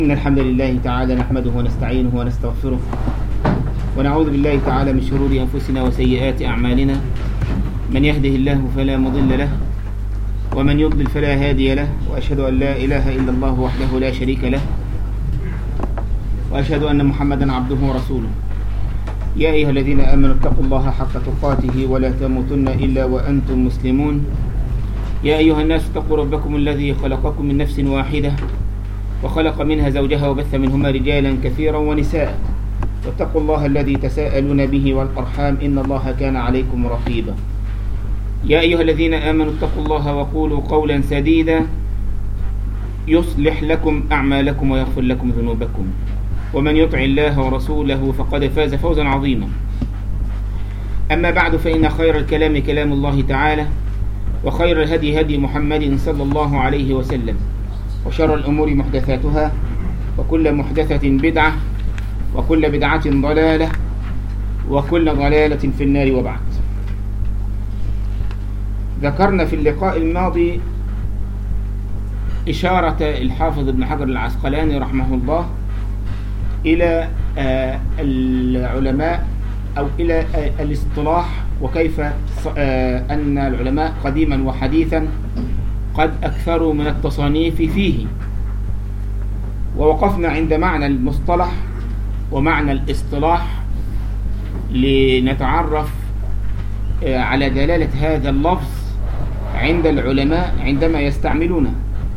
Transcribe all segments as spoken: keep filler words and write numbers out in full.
إن الحمد لله تعالى نحمده ونستعينه ونستغفره ونعوذ بالله تعالى من شرور أنفسنا وسيئات أعمالنا. من يهده الله فلا مضل له ومن يضلل فلا هادي له، وأشهد أن لا إله إلا الله وحده لا شريك له، وأشهد أن محمدا عبده ورسوله. يا أيها الذين آمنوا اتقوا الله حق تقاته ولا تموتن إلا وأنتم مسلمون. يا أيها الناس اتقوا ربكم الذي خلقكم من نفس واحدة وخلق منها زوجها وبث منهما رجالا كثيرا ونساء، واتقوا الله الذي تساءلون به والأرحام إن الله كان عليكم رقيبا. يا أيها الذين آمنوا اتقوا الله وقولوا قولا سديدا يصلح لكم أعمالكم ويغفر لكم ذنوبكم، ومن يطع الله ورسوله فقد فاز فوزا عظيما. أما بعد، فإن خير الكلام كلام الله تعالى، وخير الهدي هدي محمد صلى الله عليه وسلم، وشر الأمور محدثاتها، وكل محدثة بدعة، وكل بدعة ضلالة، وكل ضلالة في النار. وبعد، ذكرنا في اللقاء الماضي إشارة الحافظ ابن حجر العسقلاني رحمه الله إلى العلماء أو إلى الاصطلاح، وكيف أن العلماء قديما وحديثا قد أكثروا من التصانيف فيه. ووقفنا عند معنى المصطلح ومعنى الاصطلاح لنتعرف على دلالة هذا اللفظ عند العلماء عندما يستعملونه.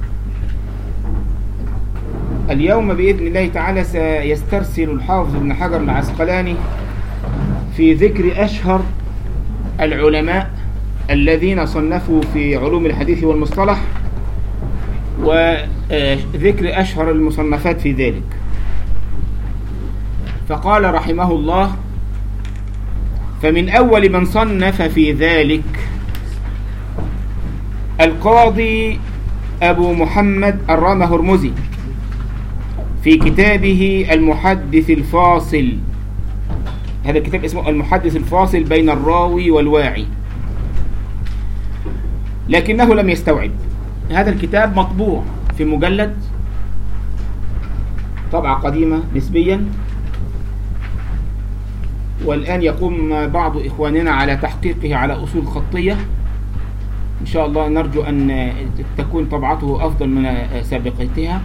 اليوم بإذن الله تعالى سيسترسل الحافظ ابن حجر العسقلاني في ذكر أشهر العلماء الذين صنفوا في علوم الحديث والمصطلح، وذكر أشهر المصنفات في ذلك. فقال رحمه الله: فمن أول من صنف في ذلك القاضي أبو محمد الرامهرمزي في كتابه المحدث الفاصل. هذا الكتاب اسمه المحدث الفاصل بين الراوي والواعي، لكنه لم يستوعب. هذا الكتاب مطبوع في مجلد، طبعة قديمة نسبيا، والآن يقوم بعض إخواننا على تحقيقه على أصول خطية. إن شاء الله نرجو أن تكون طبعته أفضل من سابقتها.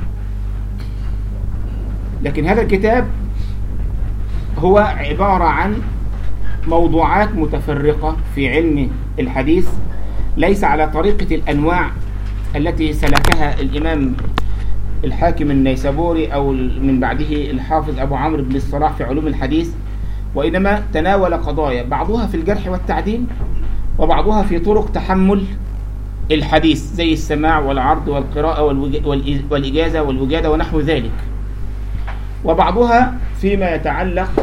لكن هذا الكتاب هو عبارة عن موضوعات متفرقة في علم الحديث، ليس على طريقة الأنواع التي سلكها الإمام الحاكم النيسابوري أو من بعده الحافظ أبو عمرو بن الصلاح في علوم الحديث، وإنما تناول قضايا بعضها في الجرح والتعديل، وبعضها في طرق تحمل الحديث زي السماع والعرض والقراءة والإجازة والوجادة ونحو ذلك، وبعضها فيما يتعلق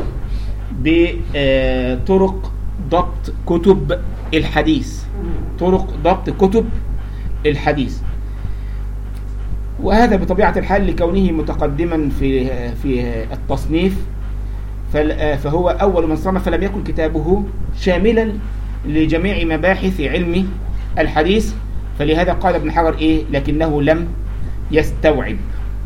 بطرق ضبط كتب الحديث طرق ضبط كتب الحديث. وهذا بطبيعة الحال لكونه متقدما في في التصنيف، فهو أول من صنف، فلم يكن كتابه شاملا لجميع مباحث علم الحديث، فلهذا قال ابن حجر إيه لكنه لم يستوعب.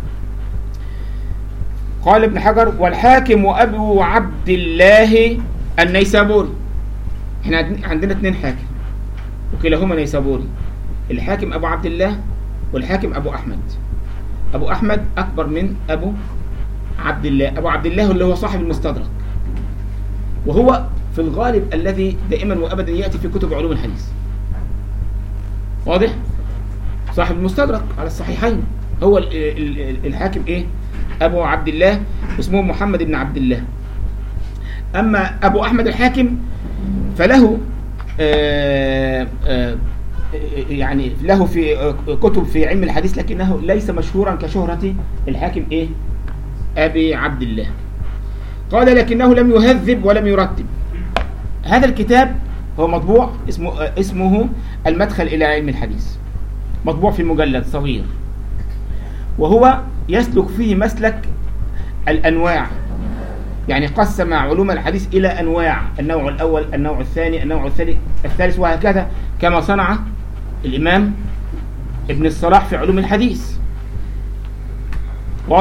قال ابن حجر: والحاكم أبو عبد الله النيسابوري. احنا عندنا اثنين حاكم وكلاهما نيسابوري، الحاكم أبو عبد الله والحاكم أبو أحمد. أبو أحمد أكبر من أبو عبد الله. أبو عبد الله اللي هو صاحب المستدرك، وهو في الغالب الذي دائما وأبدا يأتي في كتب علوم الحديث. واضح؟ صاحب المستدرك على الصحيحين هو الحاكم إيه؟ أبو عبد الله، اسمه محمد بن عبد الله. أما أبو أحمد الحاكم فله آآ آآ يعني له في كتب في علم الحديث، لكنه ليس مشهورا كشهرة الحاكم إيه؟ أبي عبد الله. قال: لكنه لم يهذب ولم يرتب. هذا الكتاب هو مطبوع اسمه اسمه المدخل إلى علم الحديث، مطبوع في مجلد صغير، وهو يسلك فيه مسلك الأنواع، يعني قسم علوم الحديث إلى أنواع: النوع الأول، النوع الثاني، النوع الثالث الثالث وهكذا، كما صنع الإمام ابن الصلاح في علوم الحديث. واضح؟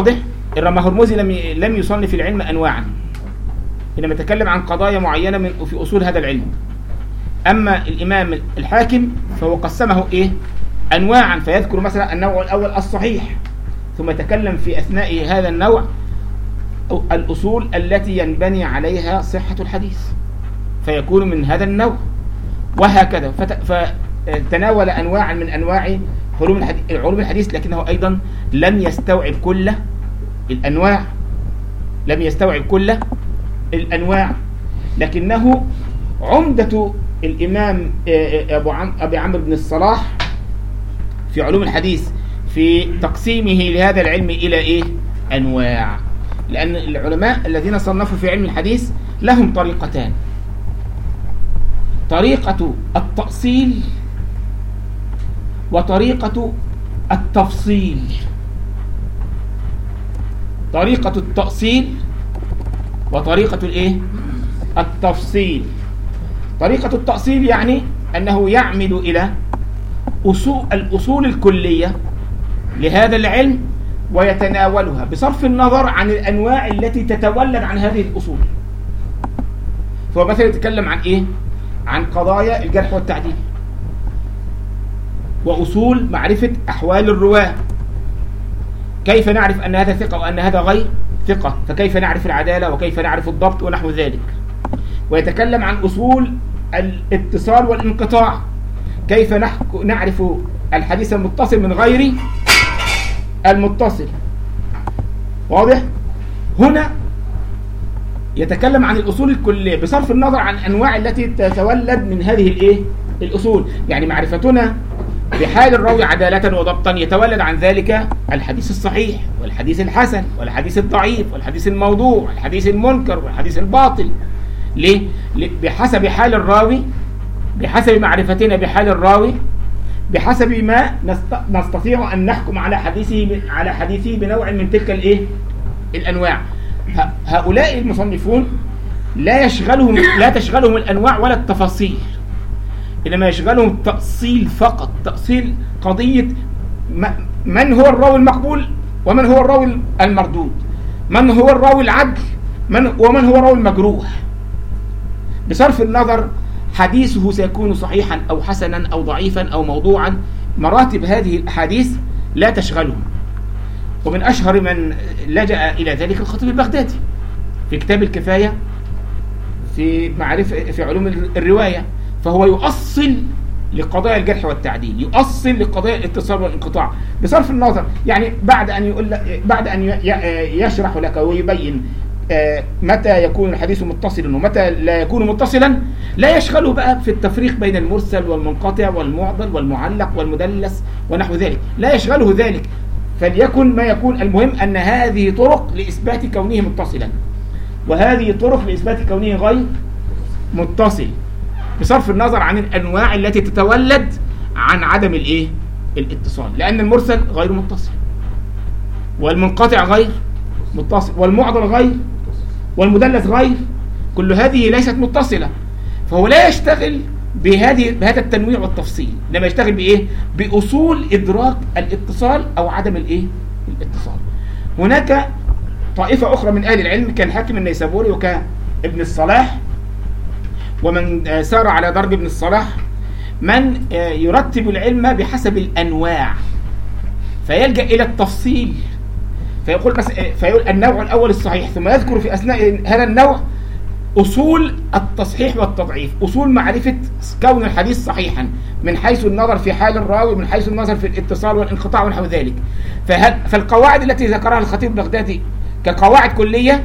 الرمهرمزي لم لم يصنف العلم أنواعا، إنما يتكلم عن قضايا معينة من في أصول هذا العلم. أما الإمام الحاكم فهو قسمه إيه؟ أنواعا، فيذكر مثلا النوع الأول الصحيح، ثم يتكلم في أثناء هذا النوع الأصول التي ينبني عليها صحة الحديث فيكون من هذا النوع، وهكذا. فتناول أنواعا من أنواع علوم الحديث، لكنه أيضا لم يستوعب كل الأنواع، لم يستوعب كل الأنواع، لكنه عمدة الإمام أبو عم أبي عمرو بن الصلاح في علوم الحديث في تقسيمه لهذا العلم إلى إيه؟ أنواع. لأن العلماء الذين صنفوا في علم الحديث لهم طريقتان: طريقة التأصيل وطريقة التفصيل. طريقة التأصيل وطريقة الإيه؟ التفصيل. طريقة التأصيل يعني أنه يعمد إلى أصول الأصول الكلية لهذا العلم ويتناولها بصرف النظر عن الأنواع التي تتولد عن هذه الأصول. فهو مثلا يتكلم عن إيه؟ عن قضايا الجرح والتعديل وأصول معرفة أحوال الرواة، كيف نعرف أن هذا ثقة وأن هذا غير ثقة، فكيف نعرف العدالة وكيف نعرف الضبط ونحو ذلك. ويتكلم عن أصول الاتصال والانقطاع، كيف نعرف الحديث المتصل من غير المتصل. واضح؟ هنا يتكلم عن الأصول الكلية بصرف النظر عن الأنواع التي تتولد من هذه الإيه؟ الأصول. يعني معرفتنا بحال الراوي عدالة وضبطا يتولد عن ذلك الحديث الصحيح والحديث الحسن والحديث الضعيف والحديث الموضوع والحديث المنكر والحديث الباطل. ليه؟ بحسب حال الراوي، بحسب معرفتنا بحال الراوي، بحسب ما نستطيع أن نحكم على حديثه على حديثه بنوع من تلك الإيه؟ الأنواع. هؤلاء المصنفون لا يشغلهم لا تشغلهم الأنواع ولا التفاصيل، إنما يشغلهم التأصيل فقط، تأصيل قضية من هو الراوي المقبول ومن هو الراوي المردود، من هو الراوي العدل من ومن هو الراوي المجروح، بصرف النظر حديثه سيكون صحيحا أو حسنا أو ضعيفا أو موضوعا. مراتب هذه الأحاديث لا تشغلهم. ومن أشهر من لجأ إلى ذلك الخطيب البغدادي في كتاب الكفاية في معرفة في علوم الرواية، فهو يؤصل لقضايا الجرح والتعديل، يؤصل لقضايا الاتصال والانقطاع بصرف النظر. يعني بعد أن يقول بعد أن يشرح لك ويبين متى يكون الحديث متصلا ومتى لا يكون متصلا، لا يشغله بقى في التفريق بين المرسل والمنقطع والمعضل والمعلق والمدلس ونحو ذلك، لا يشغله ذلك. فليكن ما يكون، المهم أن هذه طرق لإثبات كونه متصلا وهذه طرق لإثبات كونه غير متصل، بصرف النظر عن الأنواع التي تتولد عن عدم الإيه؟ الاتصال. لأن المرسل غير متصل والمنقطع غير متصل والمعضل غير والمدلس غير، كل هذه ليست متصلة. فهو لا يشتغل بهذه بهذا التنويع والتفصيل، لما يشتغل بإيه؟ بأصول إدراك الاتصال أو عدم الإيه؟ الاتصال. هناك طائفة أخرى من أهل العلم كالحاكم النيسابوري وكابن الصلاح ومن سار على ضرب ابن الصلاح، من يرتب العلم بحسب الأنواع فيلجأ إلى التفصيل، فيقول بس فيقول النوع الأول الصحيح، ثم يذكر في أثناء هذا النوع أصول التصحيح والتضعيف، أصول معرفة كون الحديث صحيحا من حيث النظر في حال الراوي، من حيث النظر في الاتصال والانقطاع ونحو ذلك. فالقواعد التي ذكرها الخطيب البغدادي كقواعد كلية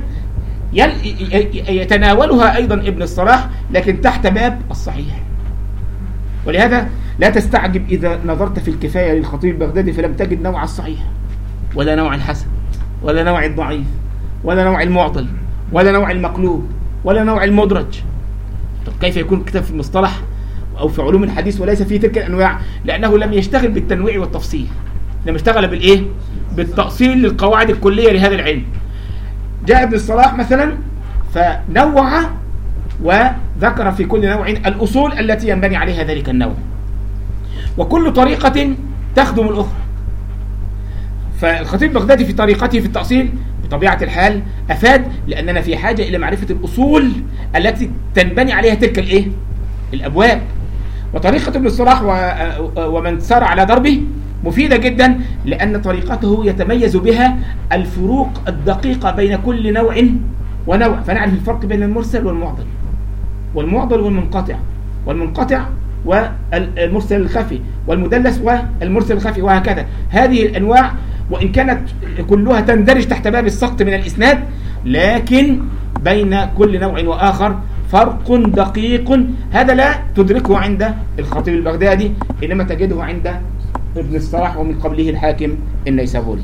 يتناولها أيضا ابن الصلاح لكن تحت باب الصحيح. ولهذا لا تستعجب إذا نظرت في الكفاية للخطيب البغدادي فلم تجد نوع الصحيح ولا نوع الحسن ولا نوع الضعيف ولا نوع المعضل ولا نوع المقلوب ولا نوع المدرج. طب كيف يكون كتاب في المصطلح أو في علوم الحديث وليس فيه تلك الأنواع؟ لأنه لم يشتغل بالتنويع والتفصيل، لم يشتغل بالإيه؟ بالتأصيل للقواعد الكلية لهذا العلم. جاء ابن الصلاح مثلا فنوع وذكر في كل نوع الأصول التي ينبني عليها ذلك النوع، وكل طريقة تخدم الأخرى. فالخطيب البغدادي في طريقته في التأصيل بطبيعة الحال أفاد، لأننا في حاجة إلى معرفة الأصول التي تنبني عليها تلك الإيه؟ الأبواب. وطريقة ابن الصلاح ومن سار على دربه مفيدة جدا، لأن طريقته يتميز بها الفروق الدقيقة بين كل نوع ونوع، فنعرف الفرق بين المرسل والمعضل، والمعضل والمنقطع، والمنقطع والمرسل الخفي، والمدلس والمرسل الخفي، وهكذا. هذه الأنواع وإن كانت كلها تندرج تحت باب السقط من الإسناد، لكن بين كل نوع وآخر فرق دقيق، هذا لا تدركه عند الخطيب البغدادي، إنما تجده عند ابن الصلاح ومن قبله الحاكم النيسابوري.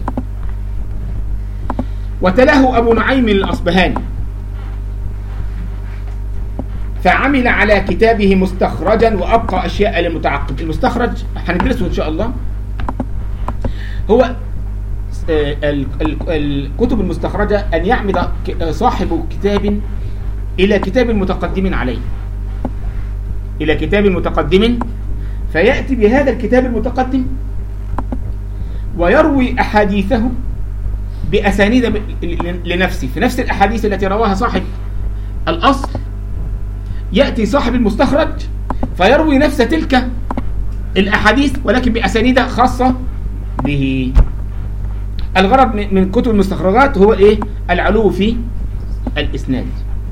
وتلاه أبو نعيم الأصبهاني فعمل على كتابه مستخرجا وأبقى أشياء للمتعقب. المستخرج هندرسه إن شاء الله، هو الكتب المستخرجة أن يعمد صاحب كتاب إلى كتاب متقدم عليه، إلى كتاب متقدم، فيأتي بهذا الكتاب المتقدم ويروي أحاديثه بأسانيد لنفسه، في نفس الأحاديث التي رواها صاحب الأصل يأتي صاحب المستخرج فيروي نفس تلك الأحاديث ولكن بأسانيد خاصة به. الغرض من كتب المستخرجات هو إيه؟ العلو في الإسناد،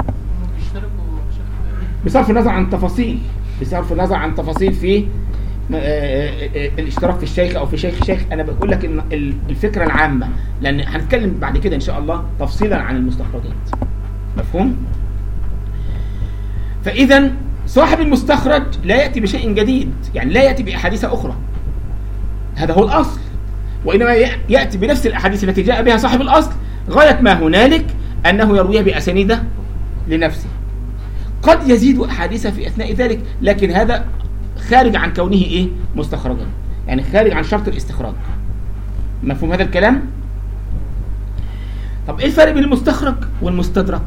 بصرف النظر عن تفاصيل، بصرف النظر عن تفاصيل في الاشتراك في الشيخ أو في شيخ الشيخ. أنا بقول لك إن الفكرة العامة، لأن هنتكلم بعد كده إن شاء الله تفصيلا عن المستخرجات. مفهوم؟ فإذا صاحب المستخرج لا يأتي بشيء جديد، يعني لا يأتي بأحاديث أخرى، هذا هو الأصل، وإنما يأتي بنفس الأحاديث التي جاء بها صاحب الأصل، غاية ما هنالك أنه يرويها بأسانيد لنفسه. قد يزيد أحاديث في أثناء ذلك، لكن هذا خارج عن كونه إيه؟ مستخرجا، يعني خارج عن شرط الاستخراج. مفهوم هذا الكلام؟ طب إيه الفرق بين المستخرج والمستدرك؟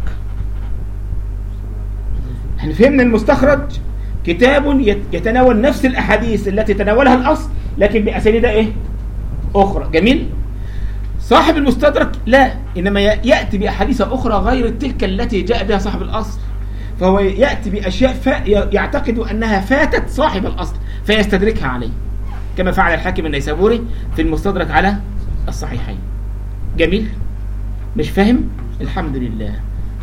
احنا فهمنا المستخرج كتاب يتناول نفس الأحاديث التي تناولها الأصل لكن بأسانيد إيه؟ أخرى. جميل؟ صاحب المستدرك لا، إنما يأتي بأحاديث أخرى غير تلك التي جاء بها صاحب الأصل، فهو يأتي بأشياء يعتقد أنها فاتت صاحب الأصل فيستدركها عليه، كما فعل الحاكم النيسابوري في المستدرك على الصحيحين. جميل؟ مش فاهم؟ الحمد لله.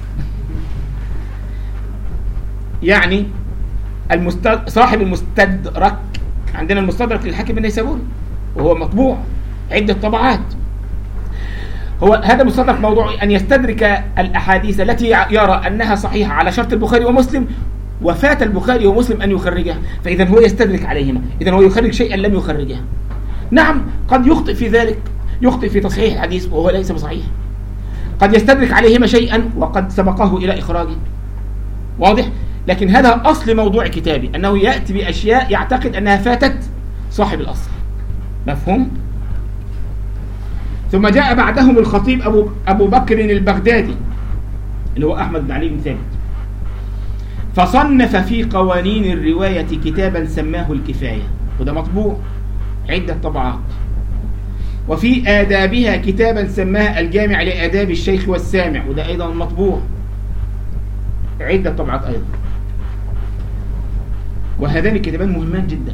يعني المستد... صاحب المستدرك، عندنا المستدرك للحاكم النيسابوري وهو مطبوع عدة طبعات، هو هذا المستدرك موضوع أن يستدرك الأحاديث التي يرى أنها صحيحة على شرط البخاري ومسلم وفات البخاري ومسلم أن يخرجها، فإذا هو يستدرك عليهما، إذا هو يخرج شيئا لم يخرجها. نعم قد يخطئ في ذلك، يخطئ في تصحيح الحديث وهو ليس بصحيح، قد يستدرك عليهما شيئا وقد سبقه إلى إخراجه، واضح؟ لكن هذا أصل موضوع كتابي، أنه يأتي بأشياء يعتقد أنها فاتت صاحب الأصل. مفهوم؟ ثم جاء بعدهم الخطيب أبو, أبو بكر البغدادي اللي هو أحمد بن علي بن ثابت، فصنف في قوانين الرواية كتابا سماه الكفاية، وده مطبوع عدة طبعات، وفي آدابها كتابا سماه الجامع لآداب الشيخ والسامع، وده أيضا مطبوع عدة طبعات أيضا. وهذان الكتابان مهمان جدا.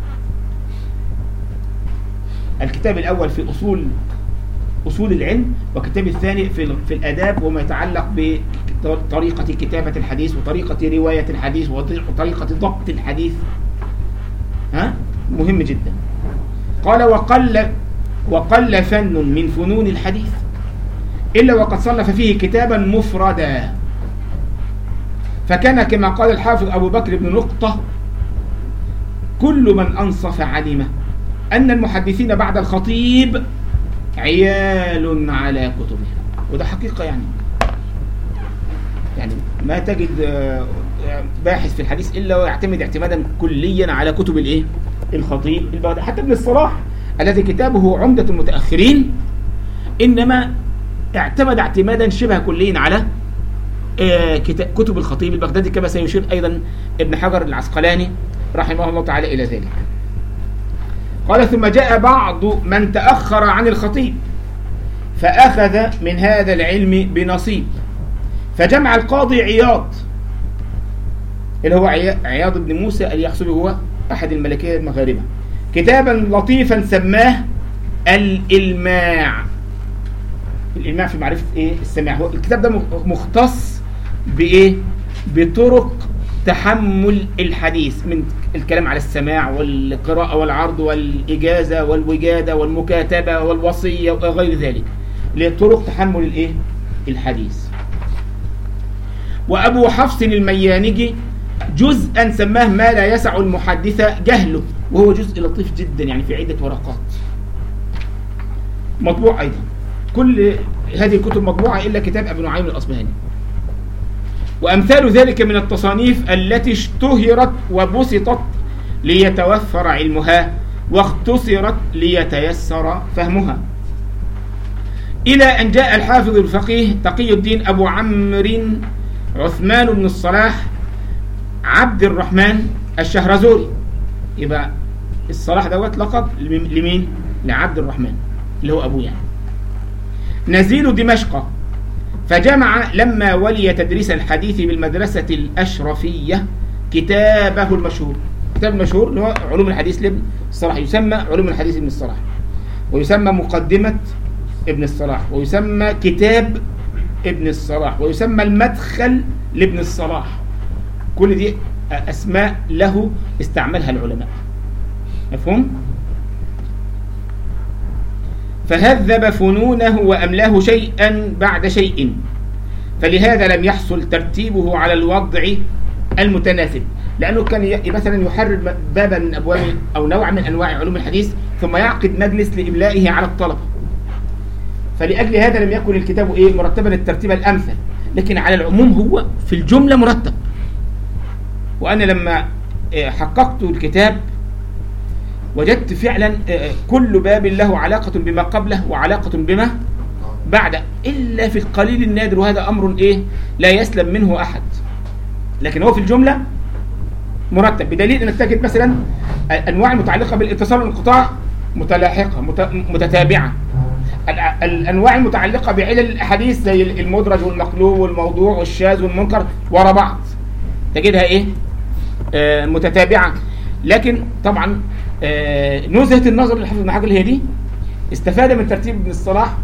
الكتاب الأول في أصول أصول العلم، والكتاب الثاني في في الآداب وما يتعلق بطريقة كتابة الحديث وطريقة رواية الحديث وطريقة ضبط الحديث. ها؟ مهم جدا. قال وقل وقل فن من فنون الحديث إلا وقد صنف فيه كتابا مفردا، فكان كما قال الحافظ أبو بكر بن نقطة: كل من أنصف علم أن المحدثين بعد الخطيب عيال على كتبهم. وده حقيقة، يعني يعني ما تجد باحث في الحديث إلا ويعتمد اعتمادا كليا على كتب الإيه؟ الخطيب البغدادي. حتى ابن الصلاح الذي كتابه عمدة المتأخرين إنما اعتمد اعتمادا شبه كليا على كتب الخطيب البغدادي، كما سيشير أيضا ابن حجر العسقلاني رحمه الله تعالى إلى ذلك. قال ثم جاء بعض من تأخر عن الخطيب فأخذ من هذا العلم بنصيب. فجمع القاضي عياض اللي هو عياض بن موسى اليحصبي، هو أحد الملكية المغاربة، كتابا لطيفا سماه الإلماع. الإلماع في معرفة إيه السماع. هو الكتاب ده مختص بإيه؟ بطرق تحمل الحديث، من الكلام على السماع والقراءة والعرض والإجازة والوجادة والمكاتبة والوصية وغير ذلك، لطرق تحمل الإيه؟ الحديث. وأبو حفص الميانجي جزءا سماه ما لا يسع المحدث جهله، وهو جزء لطيف جدا يعني في عدة ورقات، مطبوع أيضا. كل هذه الكتب مطبوعة إلا كتاب أبو نعيم الأصبهاني. وأمثال ذلك من التصانيف التي اشتهرت وبسطت ليتوفر علمها واختصرت ليتيسر فهمها، إلى أن جاء الحافظ الفقيه تقي الدين أبو عمرو عثمان بن الصلاح عبد الرحمن الشهرزوري. يبقى الصلاح دوت لقب لمين؟ لعبد الرحمن اللي هو أبوه يعني. نزيل دمشق، فجمع لما ولي تدريس الحديث بالمدرسة الأشرفية كتابه المشهور. كتاب المشهور اللي هو علوم الحديث لابن الصلاح، يسمى علوم الحديث ابن الصلاح، ويسمى مقدمة ابن الصلاح، ويسمى كتاب ابن الصلاح، ويسمى المدخل لابن الصلاح. كل دي أسماء له استعملها العلماء. مفهوم؟ فهذب فنونه وأملاه شيئا بعد شيء، فلهذا لم يحصل ترتيبه على الوضع المتناسب، لأنه كان مثلا يحرر بابا من أبواب أو نوع من أنواع علوم الحديث ثم يعقد مجلس لإملائه على الطلبة، فلأجل هذا لم يكن الكتاب إيه مرتبا الترتيب الأمثل، لكن على العموم هو في الجملة مرتب. وأنا لما حققت الكتاب وجدت فعلا كل باب له علاقة بما قبله وعلاقة بما بعد، إلا في القليل النادر، وهذا أمر إيه لا يسلم منه أحد، لكن هو في الجملة مرتب، بدليل أن تجد مثلا الأنواع المتعلقة بالاتصال والانقطاع متلاحقة متتابعة، الأنواع المتعلقة بعلل الأحاديث زي المدرج والمقلوب والموضوع والشاذ والمنكر ورا بعض تجدها إيه آه متتابعة. لكن طبعا آه نزهة النظر للحافظ ابن حجر الهادي استفاد من ترتيب ابن الصلاح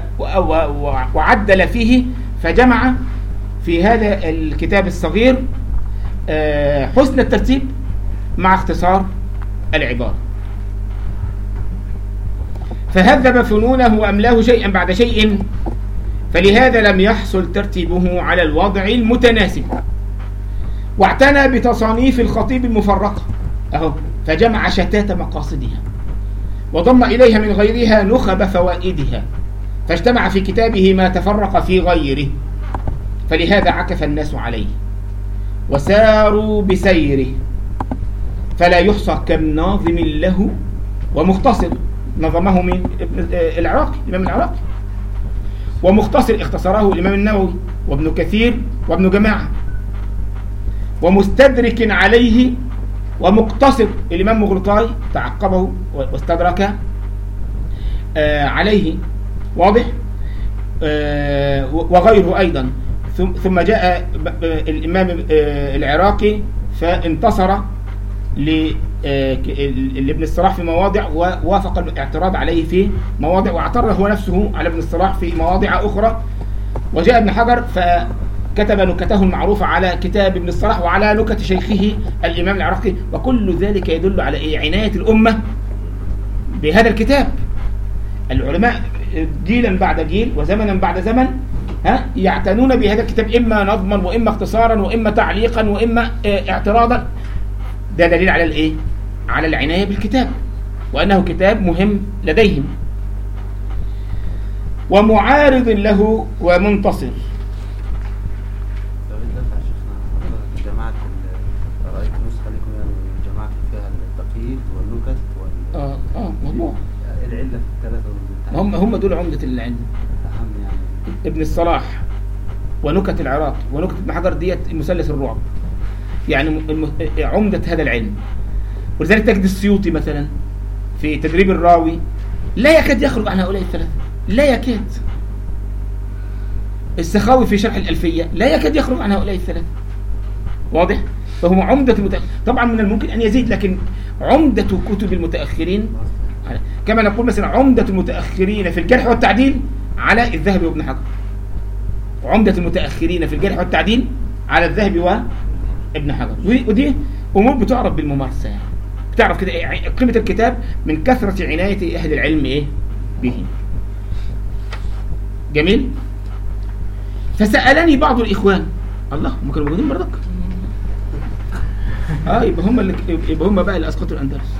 وعدل فيه، فجمع في هذا الكتاب الصغير آه حسن الترتيب مع اختصار العبارة. فهذب فنونه وأملاه شيئا بعد شيء، فلهذا لم يحصل ترتيبه على الوضع المتناسب. واعتنى بتصانيف الخطيب المفرقة أهو، فجمع شتات مقاصدها وضم إليها من غيرها نخب فوائدها، فاجتمع في كتابه ما تفرق في غيره، فلهذا عكف الناس عليه وساروا بسيره، فلا يحصى كم ناظم له ومختصر. نظمه من العراقي الإمام العراقي، ومختصر اختصره الإمام النووي وابن كثير وابن جماعة، ومستدرك عليه ومقتصر الإمام مغرطاي تعقبه واستدرك آه عليه، واضح آه وغيره أيضا. ثم جاء الإمام آه العراقي فانتصر لابن الصلاح في مواضع، ووافق الاعتراض عليه في مواضع، واعترض هو نفسه على ابن الصلاح في مواضع أخرى. وجاء ابن حجر فكتب نكته المعروفة على كتاب ابن الصلاح وعلى نكت شيخه الإمام العراقي، وكل ذلك يدل على إيه؟ عناية الأمة بهذا الكتاب. العلماء جيلا بعد جيل وزمنا بعد زمن ها يعتنون بهذا الكتاب، إما نظما وإما اختصارا وإما تعليقا وإما اعتراضا. ده دليل على الايه؟ على العناية بالكتاب، وأنه كتاب مهم لديهم. ومعارض له ومنتصر. لو انت يا شيخنا جماعة رأيت نسخة لكم يعني جماعة فيها التقييد والنكت وال اه اه مجموع العلة في الثلاثة هم هم دول عمدة العلم. أهم يعني ابن الصلاح ونكت العراق ونكت ابن حجر ديت مثلث الرعب، يعني عمدة هذا العلم. ولذلك تجد السيوطي مثلا في تدريب الراوي لا يكاد يخرج عن هؤلاء الثلاثة، لا يكاد. السخاوي في شرح الألفية لا يكاد يخرج عن هؤلاء الثلاثة. واضح؟ فهم عمدة المتأخرين. طبعا من الممكن أن يزيد، لكن عمدة كتب المتأخرين كما نقول مثلا عمدة المتأخرين في الجرح والتعديل على الذهبي وابن حجر. عمدة المتأخرين في الجرح والتعديل على الذهبي وابن حجر. ودي أمور بتعرف بالممارسة، يعني بتعرف كده قيمة الكتاب من كثرة عناية أهل العلم إيه به. جميل. فسألني بعض الإخوان، الله هم كانوا موجودين برضك. اه يبقى هم اللي يبقى هم بقى اللي اسقطوا الاندلس.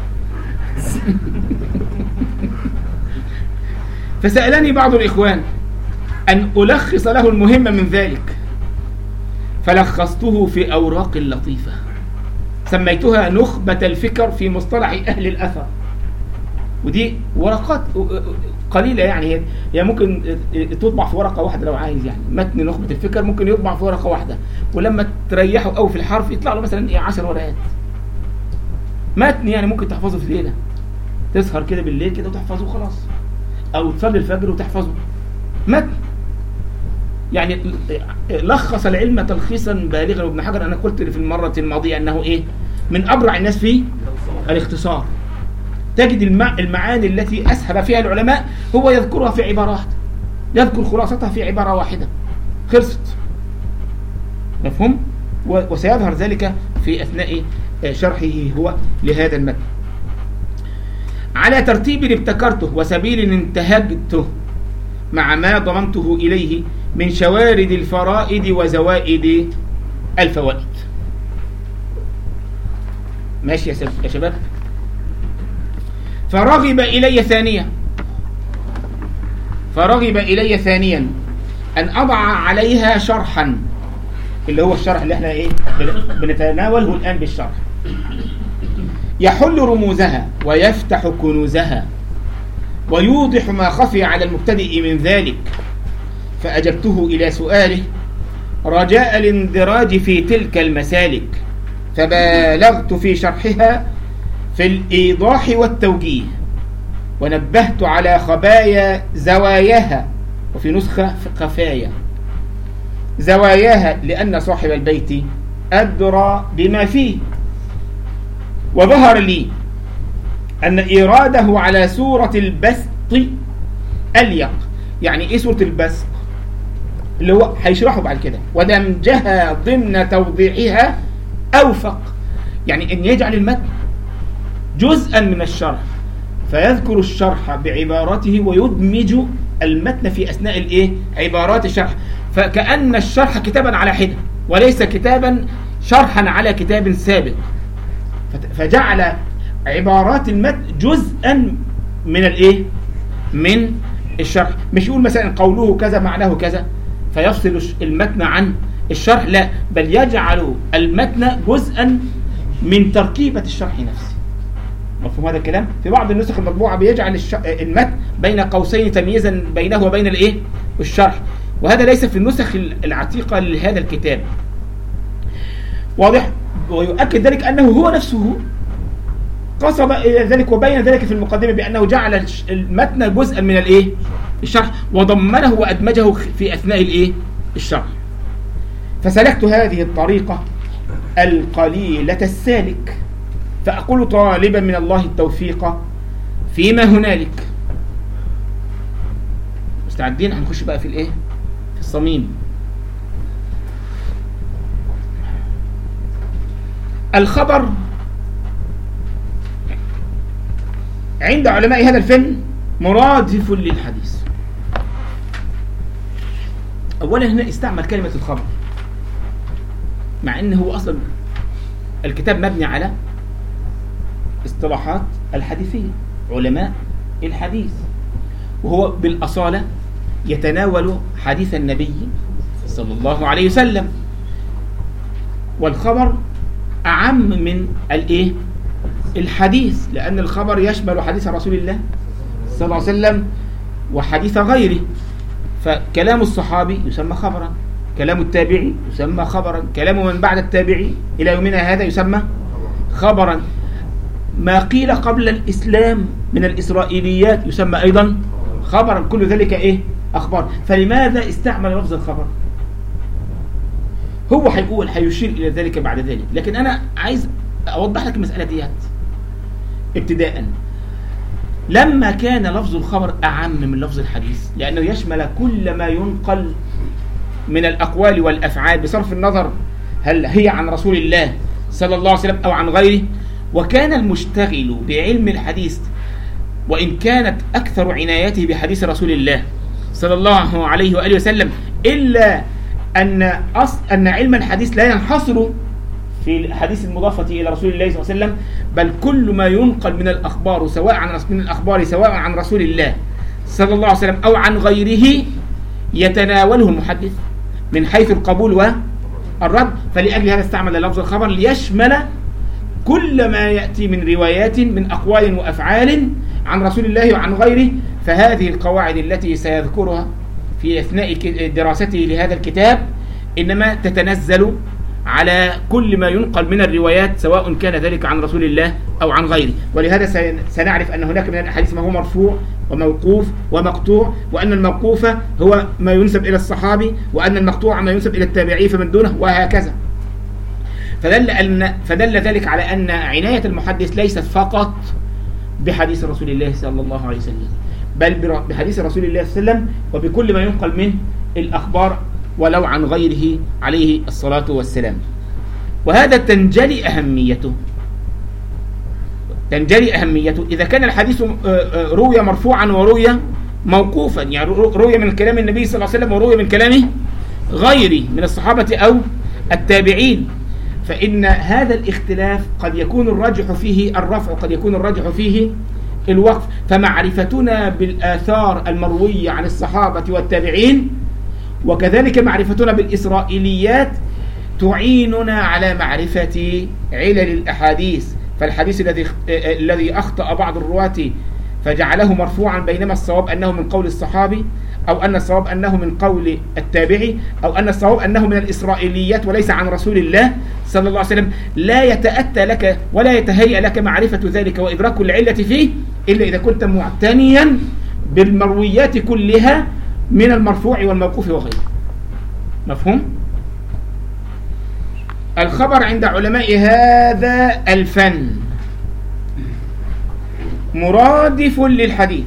فسألني بعض الإخوان أن ألخص له المهم من ذلك، فلخصته في أوراق لطيفة سميتها نخبة الفكر في مصطلح أهل الأثر. ودي ورقات قليلة، يعني هي ممكن تطبع في ورقة واحدة لو عايز، يعني متن نخبة الفكر ممكن يطبع في ورقة واحدة، ولما تريحه أو في الحرف يطلع له مثلا إيه عشر ورقات متن، يعني ممكن تحفظه في ليلة، تسهر كده بالليل كده وتحفظه خلاص، أو تصلي الفجر وتحفظه متن. يعني لخص العلم تلخيصا بالغا. وابن حجر أنا قلت في المرة الماضية أنه إيه من أبرع الناس في الاختصار. تجد المعاني التي أسهب فيها العلماء هو يذكرها في عبارات، يذكر خلاصتها في عبارة واحدة، خلصت. مفهوم؟ وسيظهر ذلك في أثناء شرحه هو لهذا المتن. على ترتيب ابتكرته وسبيل انتهجته مع ما ضمنته إليه من شوارد الفرائد وزوائد الفوائد. ماشي يا شباب؟ فرغب إلي ثانيا فرغب إلي ثانيا أن أضع عليها شرحا، اللي هو الشرح اللي احنا ايه بنتناوله الآن بالشرح، يحل رموزها ويفتح كنوزها ويوضح ما خفي على المبتدئ من ذلك. فأجبته إلى سؤاله رجاء الاندراج في تلك المسالك، فبالغت في شرحها في الإيضاح والتوجيه، ونبهت على خبايا زواياها، وفي نسخة في خفايا زواياها، لأن صاحب البيت أدرى بما فيه. وظهر لي أن إراده على سورة البسط أليق. يعني إيه سورة البسط؟ اللي هو هيشرحه بعد كده. ودمجها ضمن توضيحها أوفق، يعني أن يجعل المتن جزءا من الشرح، فيذكر الشرح بعبارته ويدمج المتن في أثناء الإيه؟ عبارات الشرح، فكأن الشرح كتابا على حدة وليس كتابا شرحا على كتاب سابق، فجعل عبارات المتن جزءا من الإيه؟ من الشرح. مش يقول مثلا قوله كذا معناه كذا فيفصل المتن عن الشرح، لا، بل يجعل المتن جزءا من تركيبة الشرح نفسه. مفهوم هذا الكلام؟ في بعض النسخ المطبوعة بيجعل المتن بين قوسين تمييزا بينه وبين الايه؟ الشرح، وهذا ليس في النسخ العتيقة لهذا الكتاب. واضح؟ ويؤكد ذلك أنه هو نفسه قصد إلى ذلك وبين ذلك في المقدمة بأنه جعل المتن جزءا من الايه؟ الشرح، وضمنه وأدمجه في أثناء الايه؟ الشرح. فسلكت هذه الطريقة القليلة السالك، فأقول طالبا من الله التوفيق فيما هنالك. مستعدين؟ هنخش بقى في الايه؟ في الصميم. الخبر عند علماء هذا الفن مرادف للحديث. أولا هنا استعمل كلمة الخبر، مع أنه أصلا الكتاب مبني على اصطلاحات الحديثية، علماء الحديث، وهو بالأصالة يتناول حديث النبي صلى الله عليه وسلم. والخبر أعم من الإيه؟ الحديث، لأن الخبر يشمل حديث رسول الله صلى الله عليه وسلم وحديث غيره. فكلام الصحابي يسمى خبرا، كلام التابعي يسمى خبرا، كلام من بعد التابعي إلى يومنا هذا يسمى خبرا. ما قيل قبل الإسلام من الإسرائيليات يسمى أيضا خبرا. كل ذلك إيه؟ أخبار، فلماذا استعمل لفظ الخبر؟ هو هيقول هيشير إلى ذلك بعد ذلك، لكن أنا عايز أوضح لك المسألة ديت ابتداء. لما كان لفظ الخبر أعم من لفظ الحديث لأنه يشمل كل ما ينقل من الأقوال والأفعال بصرف النظر هل هي عن رسول الله صلى الله عليه وسلم أو عن غيره، وكان المشتغل بعلم الحديث وإن كانت أكثر عنايته بحديث رسول الله صلى الله عليه وآله وسلم، إلا أن أصل أن علم الحديث لا ينحصر في الحديث المضافة إلى رسول الله صلى الله عليه وسلم، بل كل ما ينقل من الأخبار سواء عن من الأخبار سواء عن رسول الله صلى الله عليه وسلم أو عن غيره يتناوله المحدث من حيث القبول والرد. فلأجل هذا استعمل لفظ الخبر ليشمل كل ما يأتي من روايات من أقوال وأفعال عن رسول الله وعن غيره. فهذه القواعد التي سيذكرها في أثناء دراسته لهذا الكتاب إنما تتنزل على كل ما ينقل من الروايات سواء كان ذلك عن رسول الله أو عن غيره. ولهذا سنعرف أن هناك من الأحاديث ما هو مرفوع وموقوف ومقطوع، وأن الموقوف هو ما ينسب إلى الصحابي، وأن المقطوع ما ينسب إلى التابعي فمن دونه، وهكذا. فدل, أن فدل ذلك على أن عناية المحدث ليست فقط بحديث رسول الله صلى الله عليه وسلم، بل بحديث رسول الله صلى الله عليه وسلم وبكل ما ينقل من الأخبار ولو عن غيره عليه الصلاة والسلام. وهذا تنجلي أهميته تنجلي أهميته إذا كان الحديث روي مرفوعا وروي موقوفا، يعني روي من كلام النبي صلى الله عليه وسلم وروي من كلامه غيره من الصحابة أو التابعين، فإن هذا الاختلاف قد يكون الراجح فيه الرفع وقد يكون الراجح فيه الوقف. فمعرفتنا بالآثار المروية عن الصحابة والتابعين وكذلك معرفتنا بالإسرائيليات تعيننا على معرفة علل الأحاديث. فالحديث الذي الذي أخطأ بعض الرواة فجعله مرفوعا بينما الصواب أنه من قول الصحابي، أو أن الصواب أنه من قول التابعي، أو أن الصواب أنه من الإسرائيليات وليس عن رسول الله صلى الله عليه وسلم، لا يتأتى لك ولا يتهيأ لك معرفة ذلك وإدراك العلة فيه إلا إذا كنت معتنيا بالمرويات كلها من المرفوع والموقوف وغيره. مفهوم؟ الخبر عند علماء هذا الفن مرادف للحديث.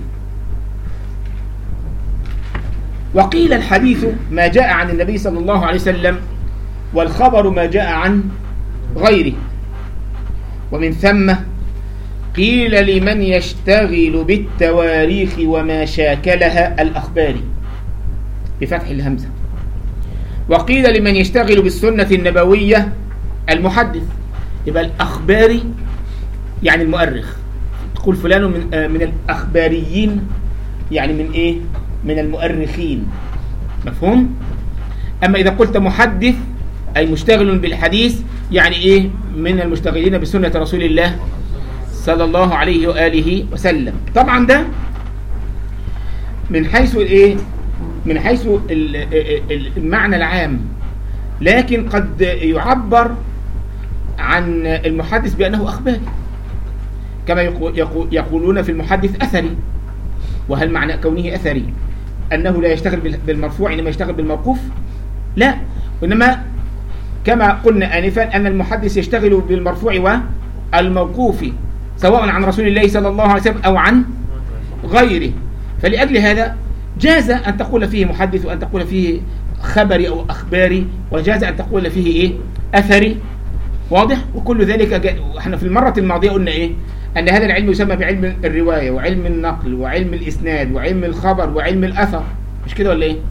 وقيل الحديث ما جاء عن النبي صلى الله عليه وسلم، والخبر ما جاء عن غيره. ومن ثم قيل لمن يشتغل بالتواريخ وما شاكلها الأخباري بفتح الهمزة، وقيل لمن يشتغل بالسنة النبوية المحدث. يبقى الأخباري يعني المؤرخ، تقول فلان من من الأخباريين يعني من إيه؟ من المؤرخين. مفهوم؟ أما إذا قلت محدث أي مشتغل بالحديث يعني إيه؟ من المشتغلين بسنة رسول الله صلى الله عليه وآله وسلم. طبعا ده من حيث إيه؟ من حيث المعنى العام، لكن قد يعبر عن المحدث بأنه أخباري، كما يقولون في المحدث أثري. وهل معنى كونه أثري أنه لا يشتغل بالمرفوع إنما يشتغل بالموقوف؟ لا، وإنما كما قلنا آنفا أن المحدث يشتغل بالمرفوع والموقوف سواء عن رسول الله صلى الله عليه وسلم أو عن غيره. فلأجل هذا جاز أن تقول فيه محدث وأن تقول فيه خبري أو أخباري، وجاز أن تقول فيه إيه؟ أثري. واضح؟ وكل ذلك احنا في المرة الماضية قلنا إيه؟ أن هذا العلم يسمى بعلم الرواية وعلم النقل وعلم الإسناد وعلم الخبر وعلم الأثر، مش كده ولا إيه؟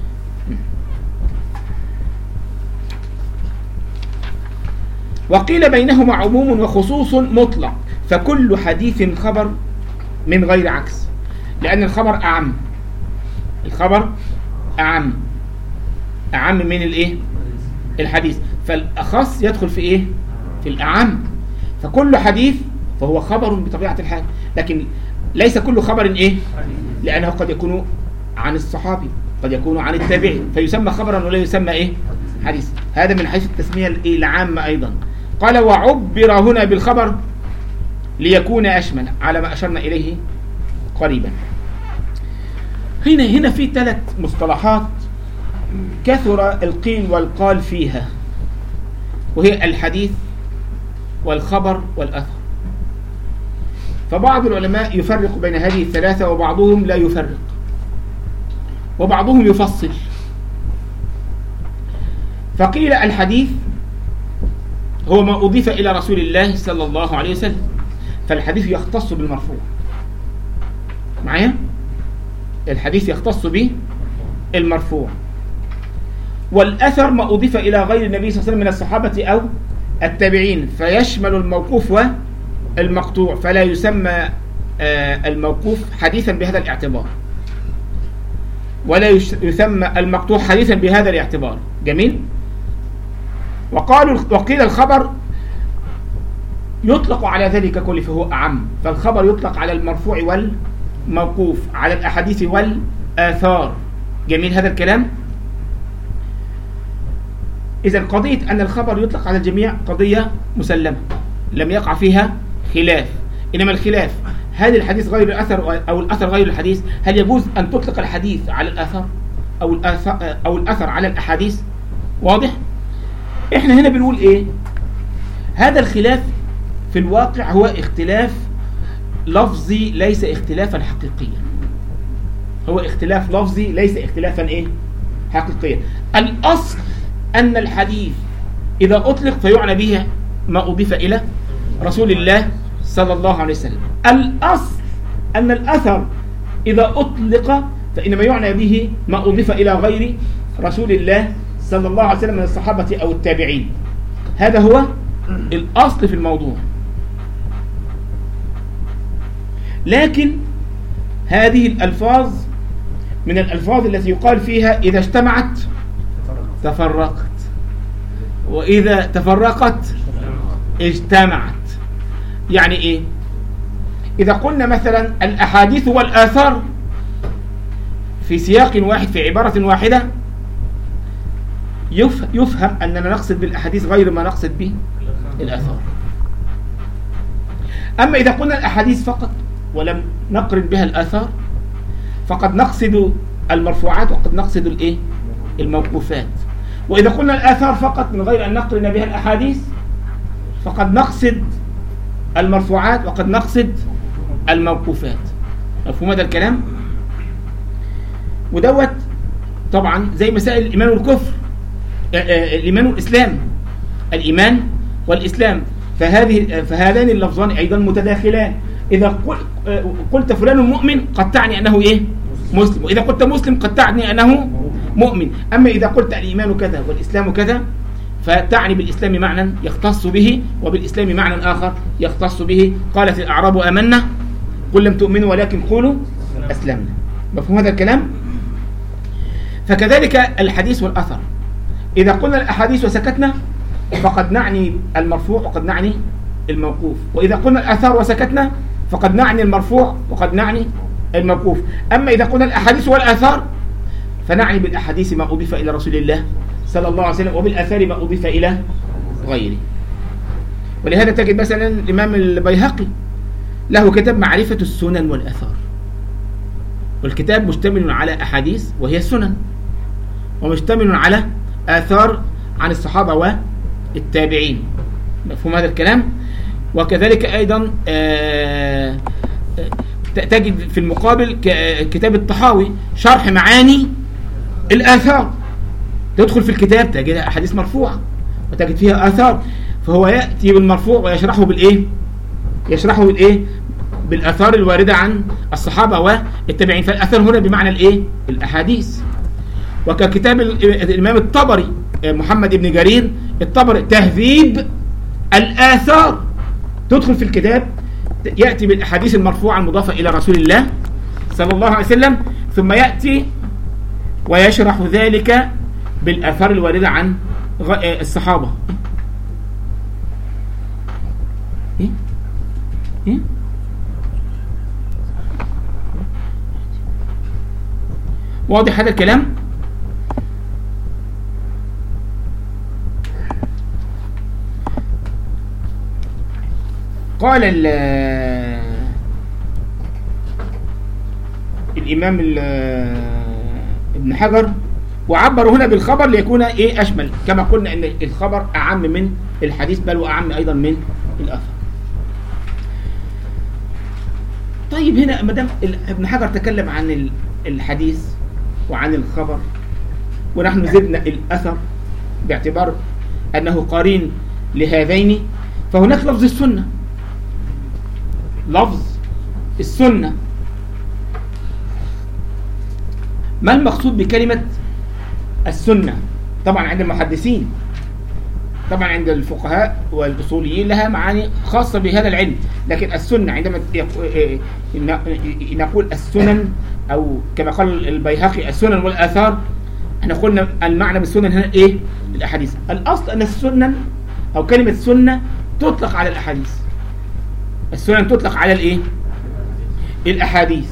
وقيل بينهما عموم وخصوص مطلق، فكل حديث خبر من غير عكس، لأن الخبر أعم الخبر أعم أعم من الإيه؟ الحديث، فالأخص يدخل في إيه؟ في الأعم. فكل حديث فهو خبر بطبيعة الحال، لكن ليس كل خبر إيه؟ لأنه قد يكون عن الصحابي قد يكون عن التابعي فيسمى خبرا ولا يسمى إيه؟ حديث. هذا من حيث التسمية العامة أيضا. قال وعبر هنا بالخبر ليكون أشمل على ما أشرنا إليه قريبا. هنا هنا في ثلاث مصطلحات كثر القيل والقال فيها، وهي الحديث والخبر والأثر. فبعض العلماء يفرق بين هذه الثلاثة، وبعضهم لا يفرق، وبعضهم يفصل. فقيل الحديث هو ما أضيف إلى رسول الله صلى الله عليه وسلم، فالحديث يختص بالمرفوع. معايا؟ الحديث يختص به المرفوع. والأثر ما أضيف إلى غير النبي صلى الله عليه وسلم من الصحابة أو التابعين، فيشمل الموقوف والمقطوع، فلا يسمى الموقوف حديثا بهذا الاعتبار، ولا يسمى المقطوع حديثا بهذا الاعتبار. جميل. وقالوا وقيل الخبر يطلق على ذلك كله فهو أعم، فالخبر يطلق على المرفوع والموقوف، على الأحاديث والآثار. جميل هذا الكلام. إذن قضية أن الخبر يطلق على الجميع قضية مسلمة لم يقع فيها خلاف. إنما الخلاف هل الحديث غير الأثر أو الأثر غير الحديث؟ هل يجوز أن تطلق الحديث على الأثر أو الأثر أو الأثر على الأحاديث؟ واضح؟ إحنا هنا بنقول إيه؟ هذا الخلاف في الواقع هو اختلاف لفظي ليس اختلافا حقيقيا. هو اختلاف لفظي ليس اختلافا إيه؟ حقيقيا. الأصل أن الحديث إذا أطلق فيعنى به ما أضيف إلى رسول الله صلى الله عليه وسلم. الأصل أن الأثر إذا أطلق فإنما يعنى به ما أضيف إلى غير رسول الله صلى الله عليه وسلم من الصحابة أو التابعين. هذا هو الأصل في الموضوع. لكن هذه الألفاظ من الألفاظ التي يقال فيها إذا اجتمعت تفرقت، وإذا تفرقت اجتمعت. يعني إيه؟ إذا قلنا مثلا الأحاديث والآثار في سياق واحد في عبارة واحدة يفهم أننا نقصد بالأحاديث غير ما نقصد به الآثار. أما إذا قلنا الأحاديث فقط ولم نقرن بها الآثار فقد نقصد المرفوعات وقد نقصد الإيه؟ الموقوفات. وإذا قلنا الآثار فقط من غير أن نقرن بها الأحاديث فقد نقصد المرفوعات وقد نقصد الموقوفات. مفهوم هذا الكلام؟ ودوت طبعا زي مسائل الإيمان والكفر، الإيمان والإسلام، الإيمان والإسلام، فهذه فهذان اللفظان أيضا متداخلان. إذا قلت فلان مؤمن قد تعني أنه إيه؟ مسلم، وإذا قلت مسلم قد تعني أنه مؤمن. أما إذا قلت الإيمان كذا والإسلام كذا فتعني بالإسلام معنى يختص به وبالإسلام معنى آخر يختص به. قالت الأعراب آمنا قل لم تؤمنوا ولكن قولوا أسلمنا. مفهوم هذا الكلام؟ فكذلك الحديث والأثر، إذا قلنا الأحاديث وسكتنا فقد نعني المرفوع وقد نعني الموقوف، وإذا قلنا الأثار وسكتنا فقد نعني المرفوع وقد نعني الموقوف. أما إذا قلنا الأحاديث والآثار فنعني بالأحاديث ما أضيف إلى رسول الله صلى الله عليه وسلم وبالآثار ما أضيف إلى غيره. ولهذا تجد مثلا الإمام البيهقي له كتاب معرفة السنن والآثار، والكتاب مشتمل على أحاديث وهي السنن، ومشتمل على آثار عن الصحابة والتابعين. مفهوم هذا الكلام؟ وكذلك أيضا آآ آآ تجد في المقابل كتاب الطحاوي شرح معاني الآثار، تدخل في الكتاب تجد أحاديث مرفوعة وتجد فيها آثار، فهو يأتي بالمرفوع ويشرحه بالإيه؟ يشرحه بالإيه؟ بالآثار الواردة عن الصحابة والتابعين. فالآثار هنا بمعنى الإيه؟ الأحاديث. وككتاب الإمام الطبري محمد بن جرير الطبري تهذيب الآثار، تدخل في الكتاب يأتي بالأحاديث المرفوعة المضافة إلى رسول الله صلى الله عليه وسلم، ثم يأتي ويشرح ذلك بالآثار الواردة عن الصحابة. إيه؟ إيه؟ واضح هذا الكلام؟ قال الإمام الإمام ابن حجر، وعبر هنا بالخبر ليكون إيه أشمل، كما قلنا أن الخبر أعم من الحديث، بل وأعم أيضا من الأثر. طيب هنا مدام ابن حجر تكلم عن الحديث وعن الخبر، ونحن زدنا الأثر باعتبار أنه قرين لهذين، فهناك لفظ السنة. لفظ السنة، ما المقصود بكلمة السنة؟ طبعا عند المحدثين، طبعا عند الفقهاء والأصوليين لها معاني خاصة بهذا العلم، لكن السنة عندما نقول السنن أو كما قال البيهقي السنن والآثار، احنا قلنا المعنى بالسنن هنا ايه؟ الأحاديث. الأصل أن السنن أو كلمة السنة تطلق على الأحاديث، السنن تطلق على الايه؟ الأحاديث.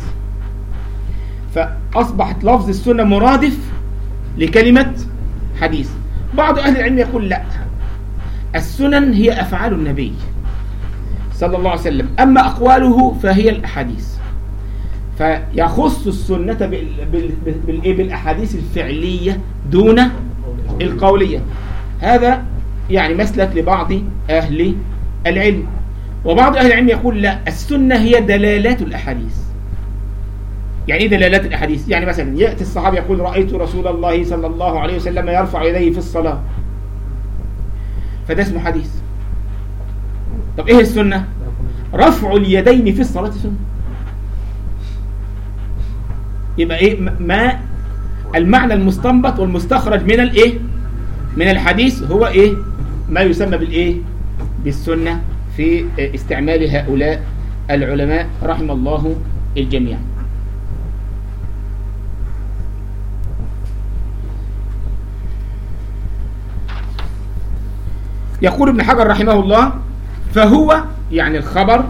فأصبحت لفظ السنة مرادف لكلمة حديث. بعض أهل العلم يقول لا، السنن هي أفعال النبي صلى الله عليه وسلم، أما أقواله فهي الأحاديث، فيخص السنة بالأحاديث الفعلية دون القولية. هذا يعني مسلك لبعض أهل العلم. وبعض أهل العلم يقول لا، السنة هي دلالات الأحاديث. يعني ايه دلالات الأحاديث؟ يعني مثلا يأتي الصحابي يقول رأيت رسول الله صلى الله عليه وسلم يرفع يديه في الصلاة، فده اسمه حديث. طب ايه السنة؟ رفع اليدين في الصلاة سنة. يبقى ايه ما المعنى المستنبط والمستخرج من الايه؟ من الحديث هو ايه؟ ما يسمى بالايه؟ بالسنة في استعمال هؤلاء العلماء رحم الله الجميع. يقول ابن حجر رحمه الله: فهو يعني الخبر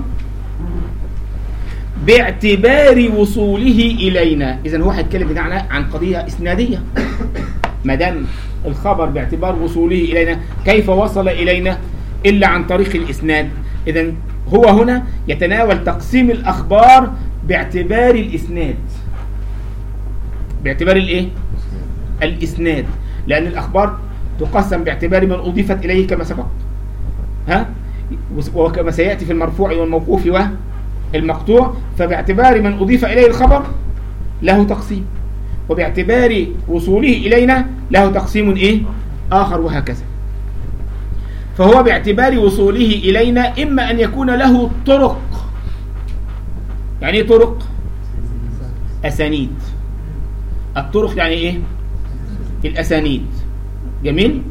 باعتبار وصوله إلينا. إذن هو هيتكلم بتاعنا عن قضية إسنادية. ما دام الخبر باعتبار وصوله إلينا، كيف وصل إلينا إلا عن طريق الإسناد؟ إذن هو هنا يتناول تقسيم الأخبار باعتبار الإسناد، باعتبار الإيه؟ الإسناد، لأن الأخبار تقسم باعتبار من أضيفت إليه كما سبق، ها؟ وكما سيأتي في المرفوع والموقوف والمقطوع. فباعتبار من أضيف إليه الخبر له تقسيم، وباعتبار وصوله إلينا له تقسيم إيه؟ آخر، وهكذا. فهو باعتبار وصوله إلينا إما أن يكون له طرق. يعني إيه طرق؟ أسانيد. الطرق يعني إيه؟ الأسانيد. جميل.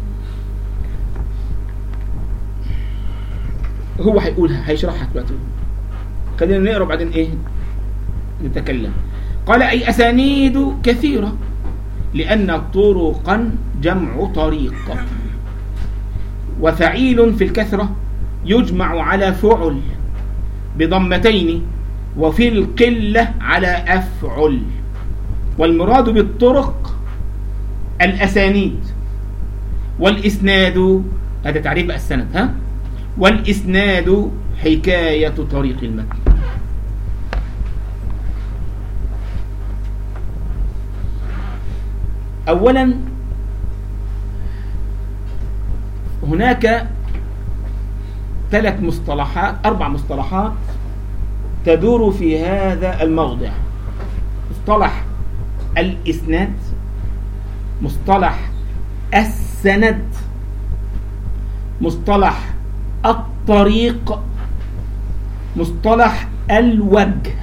هو هيقولها، هيشرحها دلوقتي، خلينا نقرا بعدين ايه نتكلم. قال: اي اسانيد كثيره، لان طرقا جمع طريق، وفعيل في الكثره يجمع على فعل بضمتين، وفي القله على افعل. والمراد بالطرق الاسانيد، والإسناد هذا تعريف السند، ها؟ والإسناد حكاية طريق المتن. أولا هناك ثلاث مصطلحات أربع مصطلحات تدور في هذا الموضع: مصطلح الإسناد، مصطلح السند، مصطلح الطريق، مصطلح الوجه.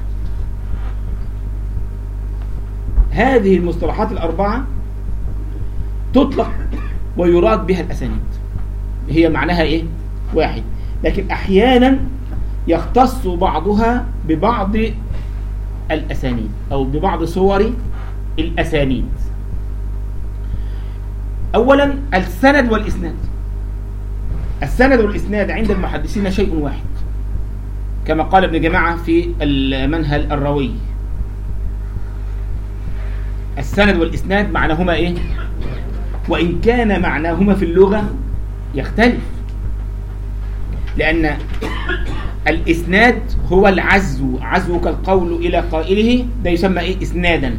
هذه المصطلحات الأربعة تطلق ويراد بها الأسانيد، هي معناها إيه؟ واحد، لكن أحيانا يختص بعضها ببعض الأسانيد أو ببعض صور الأسانيد. أولا السند والإسناد. السند والإسناد عند المحدثين شيء واحد، كما قال ابن جماعة في المنهل الروي. السند والإسناد معناهما إيه؟ وإن كان معناهما في اللغة يختلف، لأن الإسناد هو العزو، عزوك القول إلى قائله، ده يسمى إيه؟ إسنادا.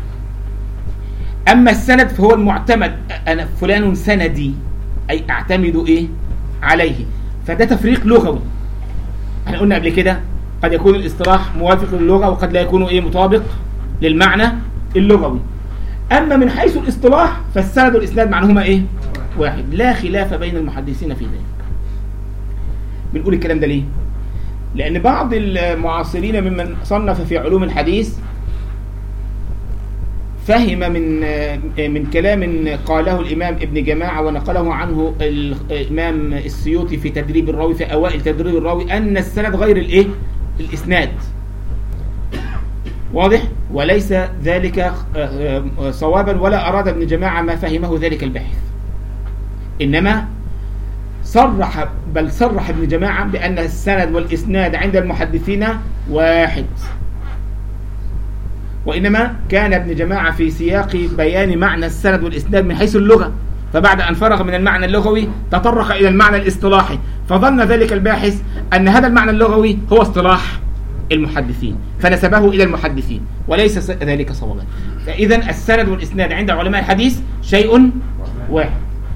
أما السند فهو المعتمد، أنا فلان سندي، أي أعتمد إيه؟ عليه. فده تفريق لغوي. احنا قلنا قبل كده قد يكون الاصطلاح موافق للغة وقد لا يكون إيه؟ مطابق للمعنى اللغوي. أما من حيث الاصطلاح فالسند والإسناد معناهما إيه؟ واحد، لا خلاف بين المحدثين في ذلك. بنقول الكلام ده ليه؟ لأن بعض المعاصرين ممن صنف في علوم الحديث فهم من من كلام قاله الإمام ابن جماعة ونقله عنه الإمام السيوطي في تدريب الراوي، في أوائل تدريب الراوي، أن السند غير الإيه؟ الإسناد. واضح؟ وليس ذلك صوابا، ولا أراد ابن جماعة ما فهمه ذلك الباحث، إنما صرح، بل صرح ابن جماعة بأن السند والإسناد عند المحدثين واحد. وإنما كان ابن جماعة في سياق بيان معنى السند والإسناد من حيث اللغة، فبعد أن فرغ من المعنى اللغوي تطرق إلى المعنى الاصطلاحي، فظن ذلك الباحث أن هذا المعنى اللغوي هو اصطلاح المحدثين فنسبه إلى المحدثين، وليس ذلك صوابا. فإذا السند والإسناد عند علماء الحديث شيء واحد.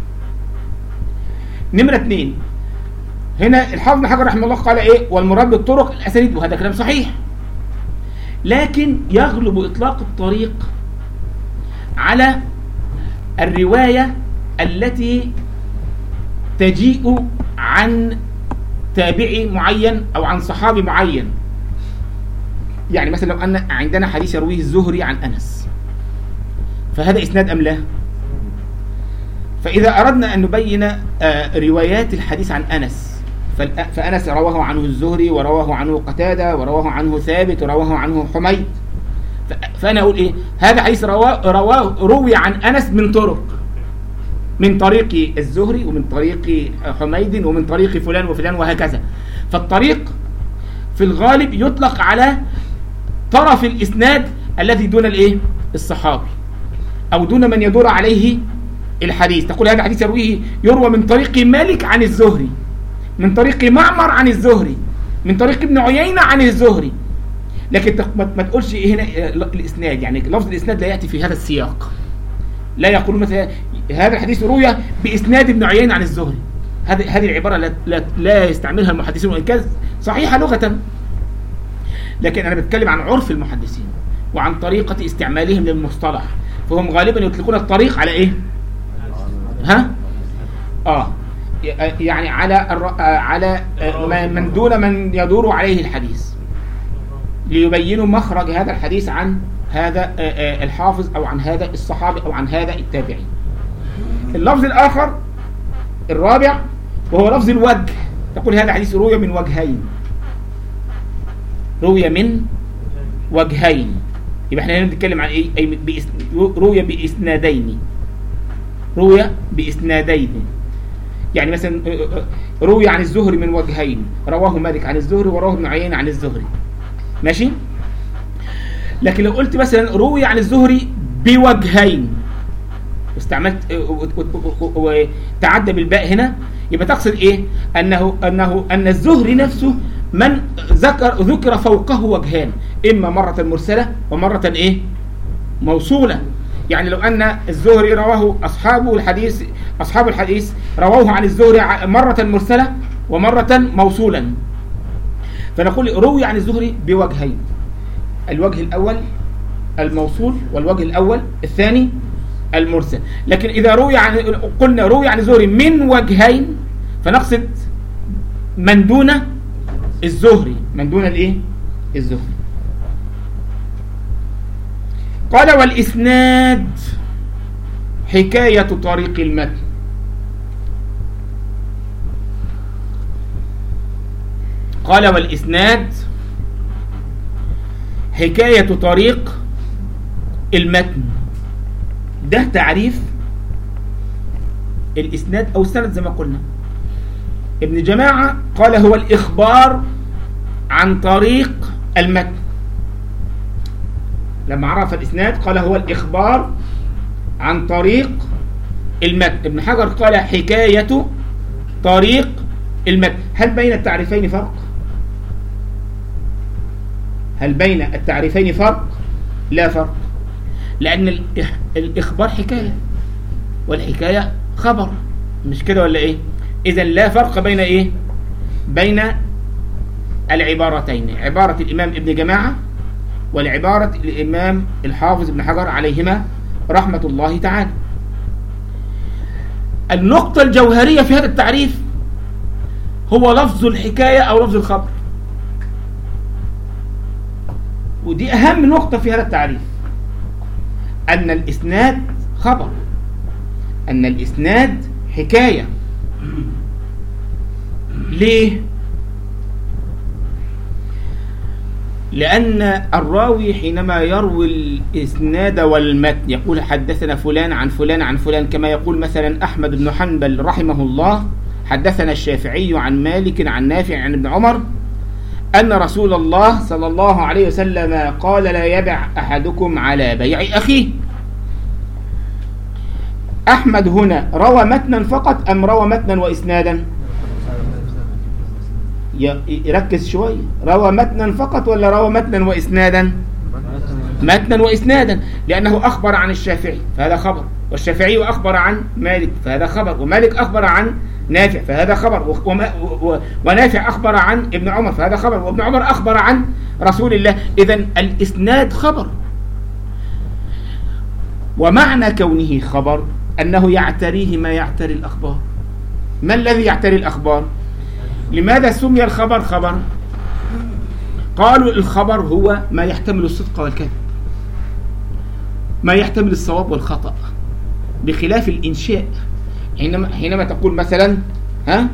نمرة اثنين، هنا الحافظ بن حجر رحمه الله قال إيه؟ والمراد بالطرق الأسانيد، وهذا كلام صحيح، لكن يغلب إطلاق الطريق على الرواية التي تجيء عن تابعي معين أو عن صحابي معين. يعني مثلا لو أن عندنا حديث يرويه الزهري عن أنس، فهذا إسناد أم لا؟ فإذا أردنا أن نبين روايات الحديث عن أنس، فأنس رواه عنه الزهري ورواه عنه قتادة ورواه عنه ثابت ورواه عنه حميد، فأنا أقول إيه؟ هذا حديث رواه, رواه روي عن أنس من طرق، من طريق الزهري ومن طريق حميد ومن طريق فلان وفلان وهكذا. فالطريق في الغالب يطلق على طرف الإسناد الذي دون الإيه؟ الصحابي، أو دون من يدور عليه الحديث. تقول هذا حديث يرويه يروى من طريق مالك عن الزهري، من طريق معمر عن الزهري، من طريق ابن عيينة عن الزهري، لكن ما تقولش هنا الإسناد، يعني لفظ الإسناد لا يأتي في هذا السياق. لا يقول مثلا هذا الحديث روي بإسناد ابن عيينة عن الزهري، هذه هذه العبارة لا, لا, لا يستعملها المحدثين، وإن كانت صحيحة لغة، لكن أنا بتكلم عن عرف المحدثين وعن طريقة استعمالهم للمصطلح، فهم غالبا يطلقون الطريق على إيه؟ ها؟ آه يعني على على من دون من يدور عليه الحديث، ليبينوا مخرج هذا الحديث عن هذا الحافظ أو عن هذا الصحابي أو عن هذا التابعي. اللفظ الآخر الرابع وهو لفظ الوجه، تقول هذا حديث روي من وجهين، روي من وجهين، يبقى احنا هنا بنتكلم عن ايه؟ أي روي بإسنادين، روي بإسنادين. يعني مثلا روي عن الزهري من وجهين، رواه مالك عن الزهري ورواه ابن عيينة عن الزهري، ماشي؟ لكن لو قلت مثلا روي عن الزهري بوجهين واستعملت وتعدى بالباء هنا، يبقى تقصد ايه؟ انه انه ان الزهري نفسه من ذكر ذكر فوقه وجهان، اما مرة مرسلة ومرة ايه؟ موصولة. يعني لو ان الزهري رواه اصحابه الحديث اصحاب الحديث رواه عن الزهري مرة مرسلة ومرة موصولا، فنقول روي عن الزهري بوجهين، الوجه الأول الموصول والوجه الأول الثاني المرسل. لكن إذا روي عن قلنا روي عن الزهري من وجهين فنقصد من دون الزهري، من دون الايه؟ الزهري. قال والإسناد حكاية طريق المتن. قال والإسناد حكاية طريق المتن، ده تعريف الإسناد أو السند زي ما قلنا. ابن جماعة قال هو الإخبار عن طريق المتن، لما عرف الإسناد قال هو الإخبار عن طريق المتن. ابن حجر قال حكاية طريق المتن. هل بين التعريفين فرق؟ هل بين التعريفين فرق؟ لا فرق، لأن الإخبار حكاية والحكاية خبر، مش كده ولا إيه؟ إذن لا فرق بين إيه؟ بين العبارتين، عبارة الإمام ابن جماعة والعبارة الإمام الحافظ ابن حجر عليهما رحمة الله تعالى. النقطة الجوهرية في هذا التعريف هو لفظ الحكاية أو لفظ الخبر، ودي أهم نقطة في هذا التعريف، أن الإسناد خبر، أن الإسناد حكاية. ليه؟ لأن الراوي حينما يروي الإسناد والمتن يقول حدثنا فلان عن فلان عن فلان، كما يقول مثلا أحمد بن حنبل رحمه الله حدثنا الشافعي عن مالك عن نافع عن ابن عمر أن رسول الله صلى الله عليه وسلم قال لا يبع أحدكم على بيع أخيه. أحمد هنا روى متنا فقط أم روى متنا وإسنادا؟ يركز شوية، روى متنا فقط ولا روى متنا وإسنادا؟ متنا وإسنادا، لأنه أخبر عن الشافعي فهذا خبر، والشافعي أخبر عن مالك فهذا خبر، ومالك أخبر عن نافع فهذا خبر، ونافع أخبر عن ابن عمر فهذا خبر، وابن عمر أخبر عن رسول الله. إذن الإسناد خبر، ومعنى كونه خبر أنه يعتريه ما يعتري الأخبار. ما الذي يعتري الأخبار؟ لماذا سمي الخبر خبر؟ قالوا الخبر هو ما يحتمل الصدق والكذب، ما يحتمل الصواب والخطأ، بخلاف الإنشاء. حينما, حينما تقول مثلا ها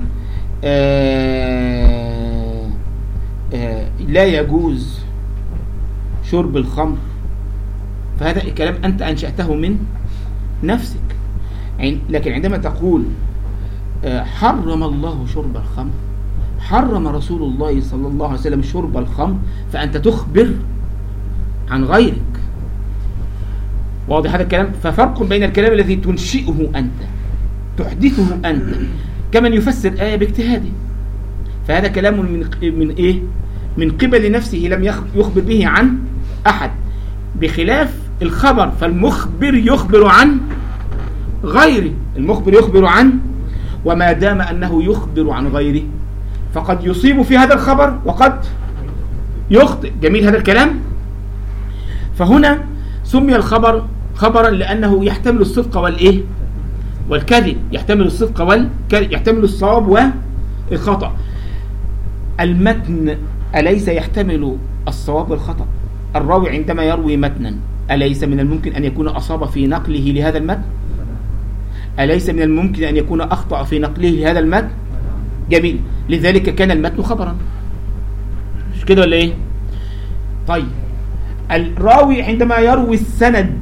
آه آه لا يجوز شرب الخمر، فهذا الكلام أنت أنشأته من نفسك. لكن عندما تقول آه حرم الله شرب الخمر، حرم رسول الله صلى الله عليه وسلم شرب الخمر، فأنت تخبر عن غيرك. واضح هذا الكلام؟ ففرق بين الكلام الذي تنشئه أنت، تحدثه أنت، كمن يفسر آية باجتهاده، فهذا كلام من من إيه؟ من قبل نفسه لم يخبر به عن أحد، بخلاف الخبر فالمخبر يخبر عن غيره، المخبر يخبر عن، وما دام أنه يخبر عن غيره فقد يصيب في هذا الخبر وقد يخطئ. جميل هذا الكلام؟ فهنا سمي الخبر خبرا لأنه يحتمل الصدق والإيه؟ والكذب، يحتمل الصدق والكذب، يحتمل الصواب والخطأ. المتن أليس يحتمل الصواب والخطأ؟ الراوي عندما يروي متنا أليس من الممكن أن يكون أصاب في نقله لهذا المتن؟ أليس من الممكن أن يكون أخطأ في نقله لهذا المتن؟ جميل، لذلك كان المتن خبرا، مش كده ولا إيه؟ طيب الراوي عندما يروي السند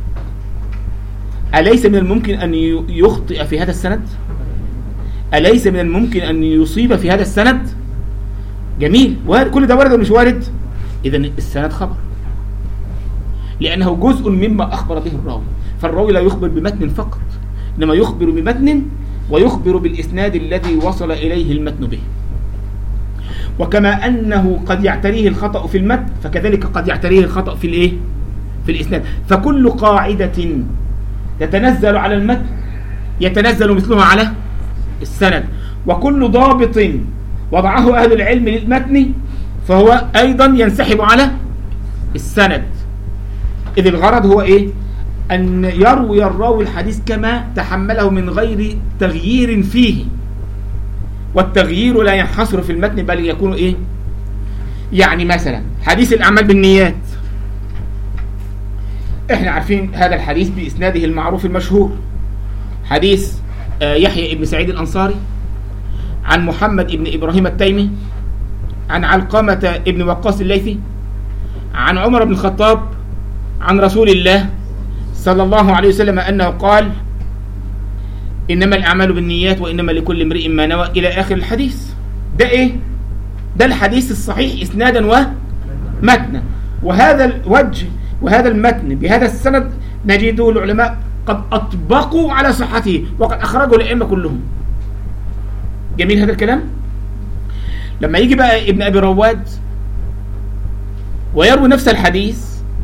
أليس من الممكن أن يخطئ في هذا السند؟ أليس من الممكن أن يصيب في هذا السند؟ جميل، كل ده وارد ولا مش وارد؟ إذن السند خبر، لأنه جزء مما أخبر به الراوي. فالراوي لا يخبر بمتن فقط، إنما يخبر بمتن ويخبر بالإسناد الذي وصل إليه المتن به. وكما أنه قد يعتريه الخطأ في المتن فكذلك قد يعتريه الخطأ في الإيه؟ في الإسناد. فكل قاعدة تتنزل على المتن يتنزل مثلها على السند، وكل ضابط وضعه أهل العلم للمتن فهو أيضا ينسحب على السند. إذ الغرض هو إيه؟ أن يروي الراوي الحديث كما تحمله من غير تغيير فيه، والتغيير لا ينحصر في المتن بل يكون إيه؟ يعني مثلا حديث الأعمال بالنيات، إحنا عارفين هذا الحديث بإسناده المعروف المشهور، حديث يحيى ابن سعيد الأنصاري عن محمد ابن إبراهيم التيمي عن علقمة ابن وقاص الليثي عن عمر بن الخطاب عن رسول الله صلى الله عليه وسلم أنه قال إنما الأعمال بالنيات وإنما لكل امرئ ما نوى إلى آخر الحديث. ده إيه؟ ده الحديث الصحيح إسنادا ومتنا. وهذا الوجه وهذا المتن بهذا السند نجده العلماء قد أطبقوا على صحته وقد أخرجوا الأئمة كلهم. جميل هذا الكلام؟ لما يجي بقى ابن أبي رواد ويروي نفس الحديث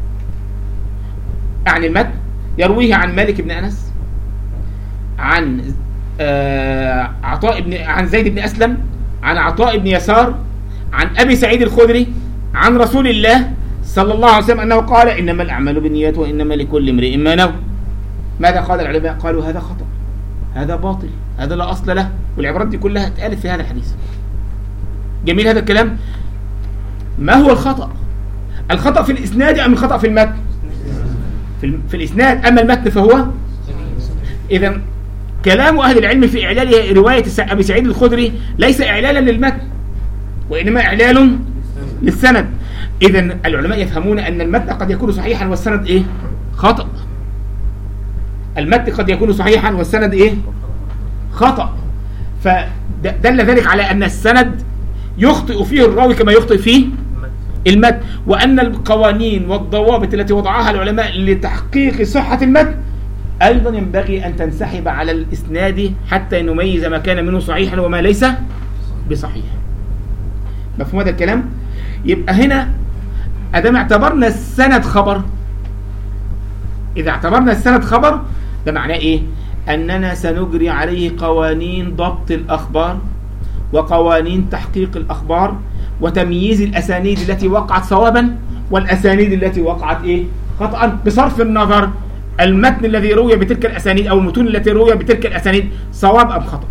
عن المتن، يرويه عن مالك بن أنس، عن آه عطاء بن عن زيد بن أسلم، عن عطاء بن يسار، عن أبي سعيد الخدري، عن رسول الله صلى الله عليه وسلم أنه قال إنما الأعمال بالنيات وإنما لكل امرئ ما نوى. ماذا قال العلماء؟ قالوا هذا خطأ، هذا باطل، هذا لا أصل له، والعبارات دي كلها اتقالت في هذا الحديث. جميل هذا الكلام. ما هو الخطأ؟ الخطأ في الإسناد أم الخطأ في المتن؟ في, في الإسناد. أما المتن فهو إذن كلام أهل العلم في إعلال رواية أبي سعيد الخدري ليس إعلالا للمتن، وإنما إعلال للسند. إذن العلماء يفهمون أن المتن قد يكون صحيحا والسند إيه؟ خطأ. المتن قد يكون صحيحا والسند إيه؟ خطأ. فدل ذلك على أن السند يخطئ فيه الراوي كما يخطئ فيه المتن، وأن القوانين والضوابط التي وضعها العلماء لتحقيق صحة المتن أيضا ينبغي أن تنسحب على الإسناد حتى نميز ما كان منه صحيحا وما ليس بصحيح. مفهوم هذا الكلام؟ يبقى هنا أدام اعتبرنا السند خبر، إذا اعتبرنا السند خبر ده معناه إيه؟ أننا سنجري عليه قوانين ضبط الأخبار وقوانين تحقيق الأخبار وتمييز الأسانيد التي وقعت صوابا والأسانيد التي وقعت إيه؟ خطأ، بصرف النظر المتن الذي روي بتلك الأسانيد أو المتون التي روي بتلك الأسانيد صواب أم خطأ.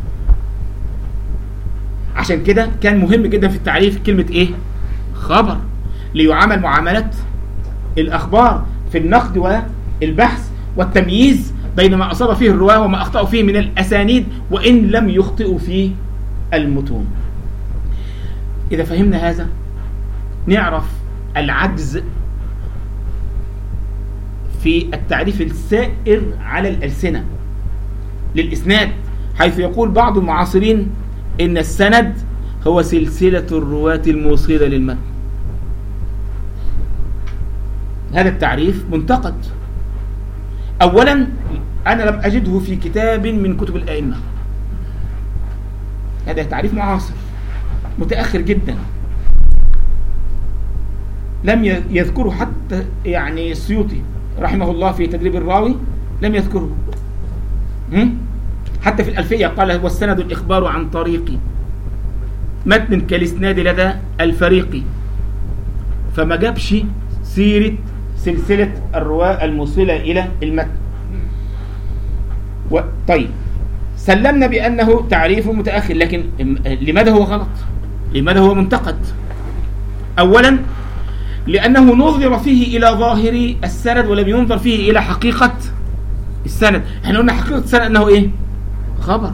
عشان كده كان مهم جدا في التعريف كلمة إيه؟ خبر، ليعامل معاملة الأخبار في النقد والبحث والتمييز بين ما أصاب فيه الرواة وما أخطأوا فيه من الأسانيد وإن لم يخطئوا فيه المتون. إذا فهمنا هذا نعرف العجز في التعريف السائر على الألسنة للإسناد، حيث يقول بعض المعاصرين إن السند هو سلسلة الرواة الموصلة للمتن. هذا التعريف منتقد. أولا أنا لم أجده في كتاب من كتب الأئمة، هذا تعريف معاصر متأخر جدا، لم يذكره حتى يعني السيوطي رحمه الله في تدريب الراوي لم يذكره، حتى في الألفية قال والسند الإخبار عن طريق متن كالإسناد لدى الفريق، فما جابش سيرة سلسلة الرواة الموصلة إلى المتن. طيب سلمنا بأنه تعريف متأخر، لكن لماذا هو غلط؟ لماذا هو منتقد؟ أولا لأنه نظر فيه إلى ظاهر السند ولم ينظر فيه إلى حقيقة السند. احنا قلنا حقيقة السند أنه إيه؟ خبر،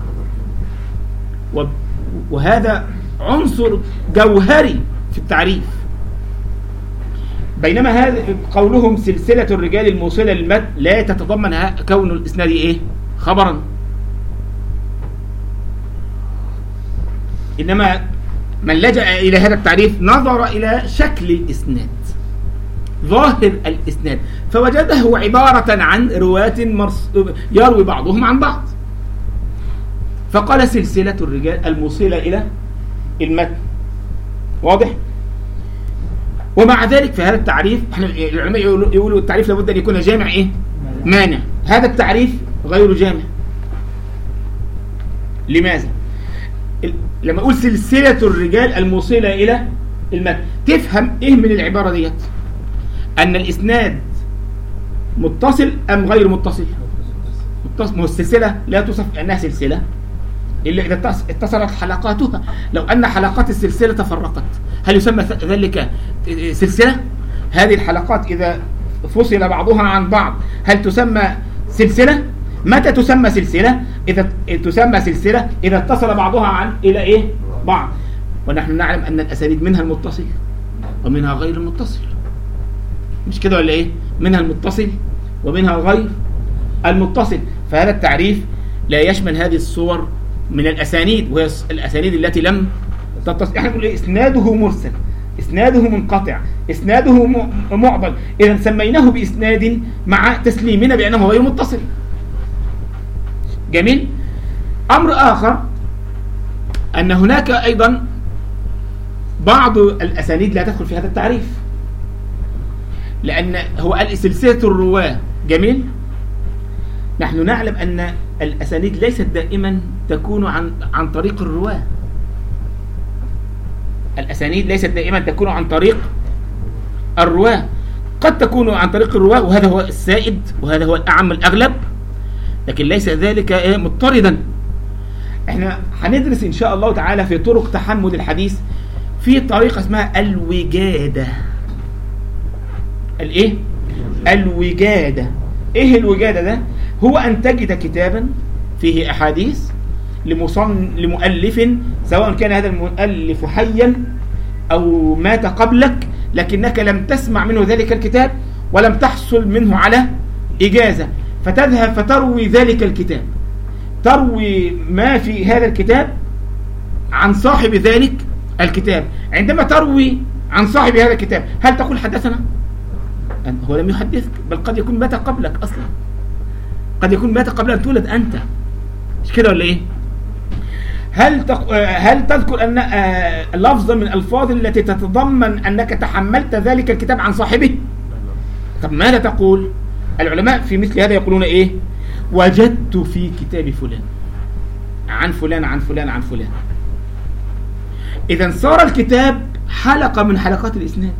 وهذا عنصر جوهري في التعريف. بينما هذا قولهم سلسلة الرجال الموصلة للمتن لا تتضمن كون الإسناد إيه؟ خبرا، إنما من لجأ إلى هذا التعريف نظر إلى شكل الإسناد، ظاهر الإسناد، فوجده عبارة عن رواة مرس... يروي بعضهم عن بعض، فقال سلسلة الرجال الموصلة إلى المتن. واضح؟ ومع ذلك في هذا التعريف احنا العلماء يقولوا التعريف لابد أن يكون جامع إيه؟ مانع. هذا التعريف غير جامع. لماذا؟ لما أقول سلسلة الرجال الموصلة إلى المتن تفهم إيه من العبارة ديت؟ أن الإسناد متصل أم غير متصل؟ متصل. ما هو السلسلة لا توصف أنها سلسلة إلا إذا اتصلت حلقاتها. لو أن حلقات السلسلة تفرقت هل يسمى ذلك سلسلة؟ هذه الحلقات إذا فصل بعضها عن بعض هل تسمى سلسلة؟ متى تسمى سلسلة؟ إذا تسمى سلسلة إذا اتصل بعضها عن إلى إيه؟ بعض. ونحن نعلم أن الأسانيد منها المتصل ومنها غير المتصل، مش كده ولا إيه؟ منها المتصل ومنها غير المتصل. فهذا التعريف لا يشمل هذه الصور من الأسانيد، وهي الأسانيد التي لم تتصل. احنا نقول إيه؟ إسناده مرسل، إسناده منقطع، إسناده معضل، إذا سميناه بإسناد مع تسليمنا بأنه غير متصل. جميل. أمر آخر أن هناك أيضا بعض الأسانيد لا تدخل في هذا التعريف. لأن هو قال سلسلة الرواة. جميل. نحن نعلم أن الأسانيد ليست دائما تكون عن عن طريق الرواة. الأسانيد ليست دائما تكون عن طريق الرواة، قد تكون عن طريق الرواة، وهذا هو السائد وهذا هو الأعم الأغلب، لكن ليس ذلك مضطردا. احنا هندرس إن شاء الله تعالى في طرق تحمل الحديث في طريقة اسمها الوجادة. الايه؟ الوجادة. ايه الوجادة ده؟ هو أن تجد كتابا فيه أحاديث لمصن... لمؤلف، سواء كان هذا المؤلف حيا أو مات قبلك، لكنك لم تسمع منه ذلك الكتاب ولم تحصل منه على إجازة، فتذهب فتروي ذلك الكتاب، تروي ما في هذا الكتاب عن صاحب ذلك الكتاب. عندما تروي عن صاحب هذا الكتاب هل تقول حدثنا؟ هو لم يحدثك، بل قد يكون مات قبلك أصلا، قد يكون مات قبل أن تولد أنت، مش كده ولا إيه؟ هل تق... هل تذكر أن لفظا من الألفاظ التي تتضمن أنك تحملت ذلك الكتاب عن صاحبه؟ طب ماذا تقول؟ العلماء في مثل هذا يقولون إيه؟ وجدت في كتاب فلان عن فلان عن فلان عن فلان. إذن صار الكتاب حلقة من حلقات الإسناد،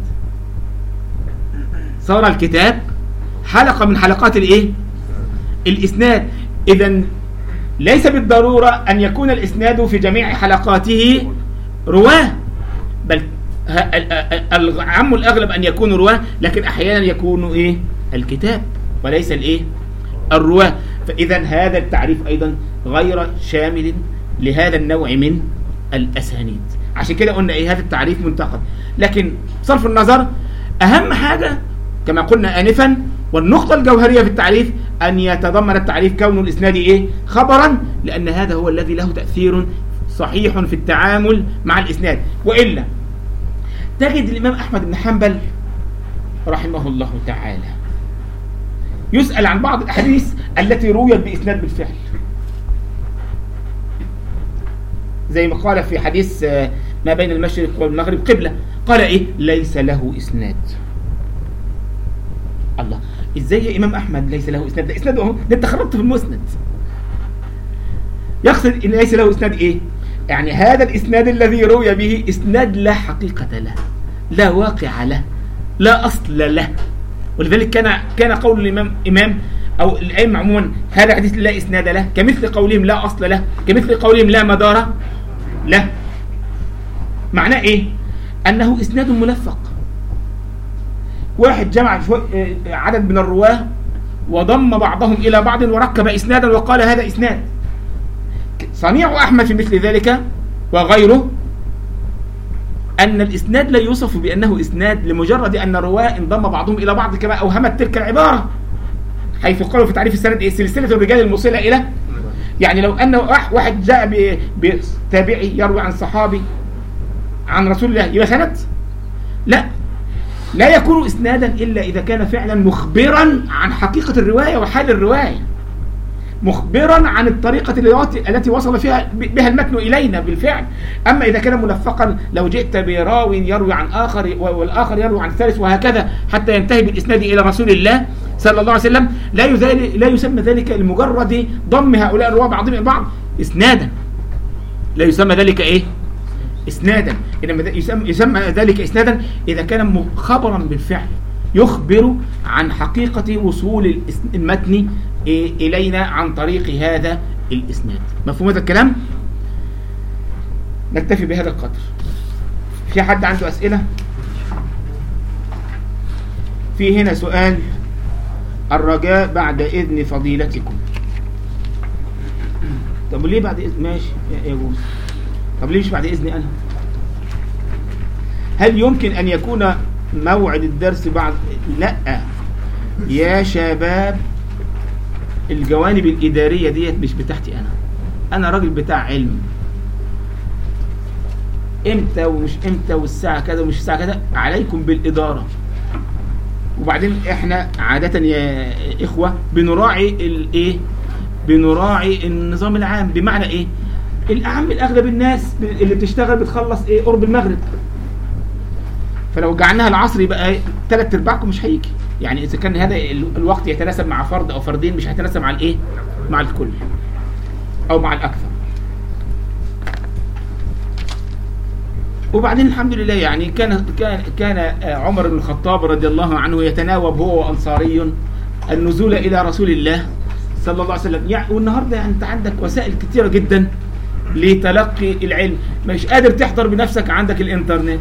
صار الكتاب حلقة من حلقات الإيه؟ الإسناد. إذن ليس بالضرورة أن يكون الإسناد في جميع حلقاته رواه، بل العام الأغلب أن يكون رواه، لكن أحيانا يكون إيه؟ الكتاب وليس الإيه؟ الرواه. فإذا هذا التعريف أيضا غير شامل لهذا النوع من الأسانيد. عشان كده قلنا إيه؟ هذا التعريف منتقد. لكن صرف النظر، أهم حاجة كما قلنا آنفا، والنقطة الجوهرية في التعريف أن يتضمن التعريف كون الإسناد إيه؟ خبرا، لأن هذا هو الذي له تأثير صحيح في التعامل مع الإسناد. وإلا تجد الإمام أحمد بن حنبل رحمه الله تعالى يسأل عن بعض الأحاديث التي رويت بإسناد بالفعل، زي ما قال في حديث ما بين المشرق والمغرب قبلة، قال إيه؟ ليس له إسناد. الله، ازاي يا امام احمد ليس له اسناد؟ ده اسناد اهو، ده انت خربت في المسند. يقصد ان ليس له اسناد ايه؟ يعني هذا الاسناد الذي روي به اسناد لا حقيقة له، لا واقع له، لا اصل له. ولذلك كان كان قول الامام امام او الائمه عموما هذا حديث لا اسناد له، كمثل قولهم لا اصل له، كمثل قولهم لا مدار له. معناه ايه؟ انه اسناد ملفق. واحد جمع عدد من الرواه وضم بعضهم إلى بعض وركب إسنادا وقال هذا إسناد. صنيع أحمد في مثل ذلك وغيره أن الإسناد لا يوصف بأنه إسناد لمجرد أن الرواه انضم بعضهم إلى بعض كما أوهمت تلك العبارة، حيث قالوا في تعريف السند سلسلة الرجال الموصلة إلى، يعني لو أن واحد جاء بتابعي يروي عن صحابي عن رسول الله يبقى سند؟ لا، لا يكون إسنادا إلا إذا كان فعلا مخبرا عن حقيقة الرواية وحال الرواية، مخبرا عن الطريقة التي وصل فيها بها المتن إلينا بالفعل. أما إذا كان ملفقا، لو جئت براوي يروي عن آخر والآخر يروي عن ثالث وهكذا حتى ينتهي بالإسناد إلى رسول الله صلى الله عليه وسلم، لا لا يسمى ذلك لمجرد ضم هؤلاء الرواة بعضهم إلى بعض إسنادا، لا يسمى ذلك إيه؟ إسنادا. إنما يسمى, يسمى ذلك إسنادا إذا كان خبرا بالفعل يخبر عن حقيقة وصول المتن إلينا عن طريق هذا الإسناد. مفهوم هذا الكلام؟ نكتفي بهذا القدر. في حد عنده أسئلة؟ في هنا سؤال: الرجاء بعد إذن فضيلتكم. طب ليه بعد إذن؟ ماشي يا جوز. طب ليه مش بعد إذني أنا؟ هل يمكن أن يكون موعد الدرس بعد؟ لا يا شباب، الجوانب الإدارية ديت مش بتاعتي أنا، أنا راجل بتاع علم. إمتى ومش إمتى والساعة كذا ومش الساعة كذا عليكم بالإدارة. وبعدين إحنا عادة يا إخوة بنراعي الإيه؟ بنراعي النظام العام. بمعنى إيه؟ الأعم الأغلب الناس اللي بتشتغل بتخلص إيه؟ قرب المغرب. فلو جعلناها العصر يبقى ثلاث ارباعكم مش هيجي. يعني اذا كان هذا الوقت يتناسب مع فرد او فردين مش هيتناسب مع الايه؟ مع الكل او مع الاكثر. وبعدين الحمد لله يعني كان كان كان عمر بن الخطاب رضي الله عنه يتناوب هو وانصاري النزول الى رسول الله صلى الله عليه وسلم. يعني والنهارده يعني انت عندك وسائل كثيره جدا لتلقي العلم، مش قادر تحضر بنفسك، عندك الانترنت،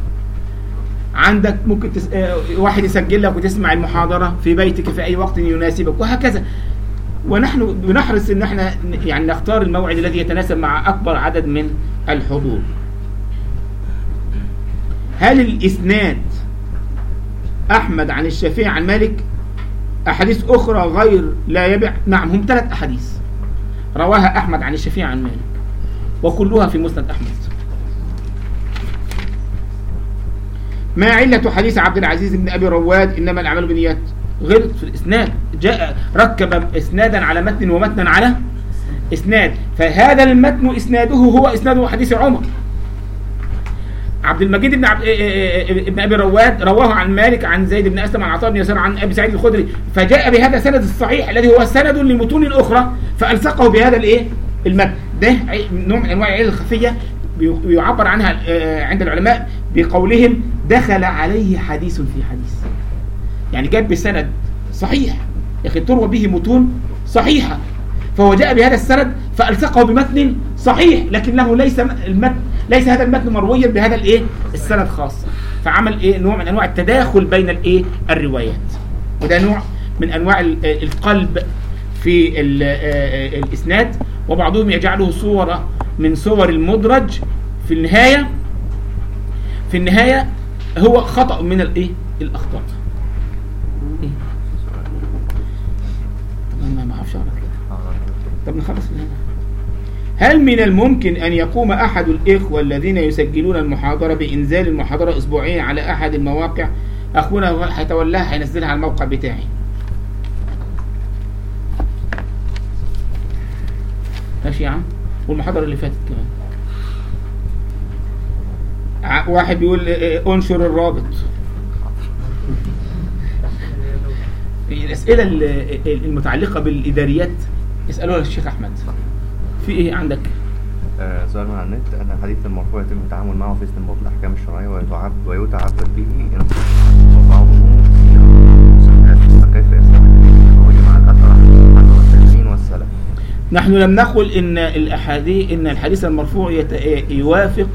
عندك ممكن تس... واحد يسجل لك وتسمع المحاضره في بيتك في اي وقت يناسبك وهكذا. ونحن بنحرص ان احنا يعني نختار الموعد الذي يتناسب مع اكبر عدد من الحضور. هل الاسناد احمد عن الشافعي عن مالك احاديث اخرى غير لا يبع؟ نعم، هم ثلاث احاديث رواها احمد عن الشافعي عن مالك وكلها في مسند احمد. ما علة حديث عبد العزيز بن ابي رواد انما الاعمال بالنيات؟ غلط في الاسناد، جاء ركب اسنادا على متن ومتنا على اسناد، فهذا المتن اسناده هو اسناد حديث عمر. عبد المجيد بن عبد ابن ابي رواد رواه عن مالك عن زيد بن اسلم عن عطاء بن يسار عن ابي سعيد الخدري، فجاء بهذا السند الصحيح الذي هو سند لمتون اخرى فالصقه بهذا الايه؟ المتن. ده نوع من انواع العلل الخفيه يعبر عنها عند العلماء بقولهم دخل عليه حديث في حديث. يعني جاء بسند صحيح لكن تروى به متون صحيحه، فهو جاء بهذا السند فالصقه بمتن صحيح لكنه ليس المتن ليس هذا المتن مرويا بهذا الايه؟ السند خاصه، فعمل ايه؟ نوع من انواع التداخل بين الايه؟ الروايات. وده نوع من انواع القلب في الاسناد، وبعضهم يجعله صورة من صور المدرج في النهاية. في النهاية هو خطأ من الايه؟ الاخطاء. ايه؟ طب ما اعرفش اعرف كده. طب نخلص من هنا. هل من الممكن ان يقوم احد الاخوة الذين يسجلون المحاضرة بانزال المحاضرة اسبوعيا على احد المواقع؟ اخونا هيتولاها هينزلها على الموقع بتاعي. ماشي يا عم. والمحاضرة اللي فاتت كمان واحد بيقول انشر الرابط. الاسئلة المتعلقة بالاداريات اسألوها للشيخ احمد. في ايه عندك؟ آه سؤال من على النت. ان الحديث المرفوع يتم التعامل معه في استنباط الاحكام الشرعيه ويتعب ويتعبد به وبعضه فكيف يستمر مع الاثر عن التابعين والسلف؟ نحن لم نقل ان الاحاديث ان الحديث المرفوع يت... يوافق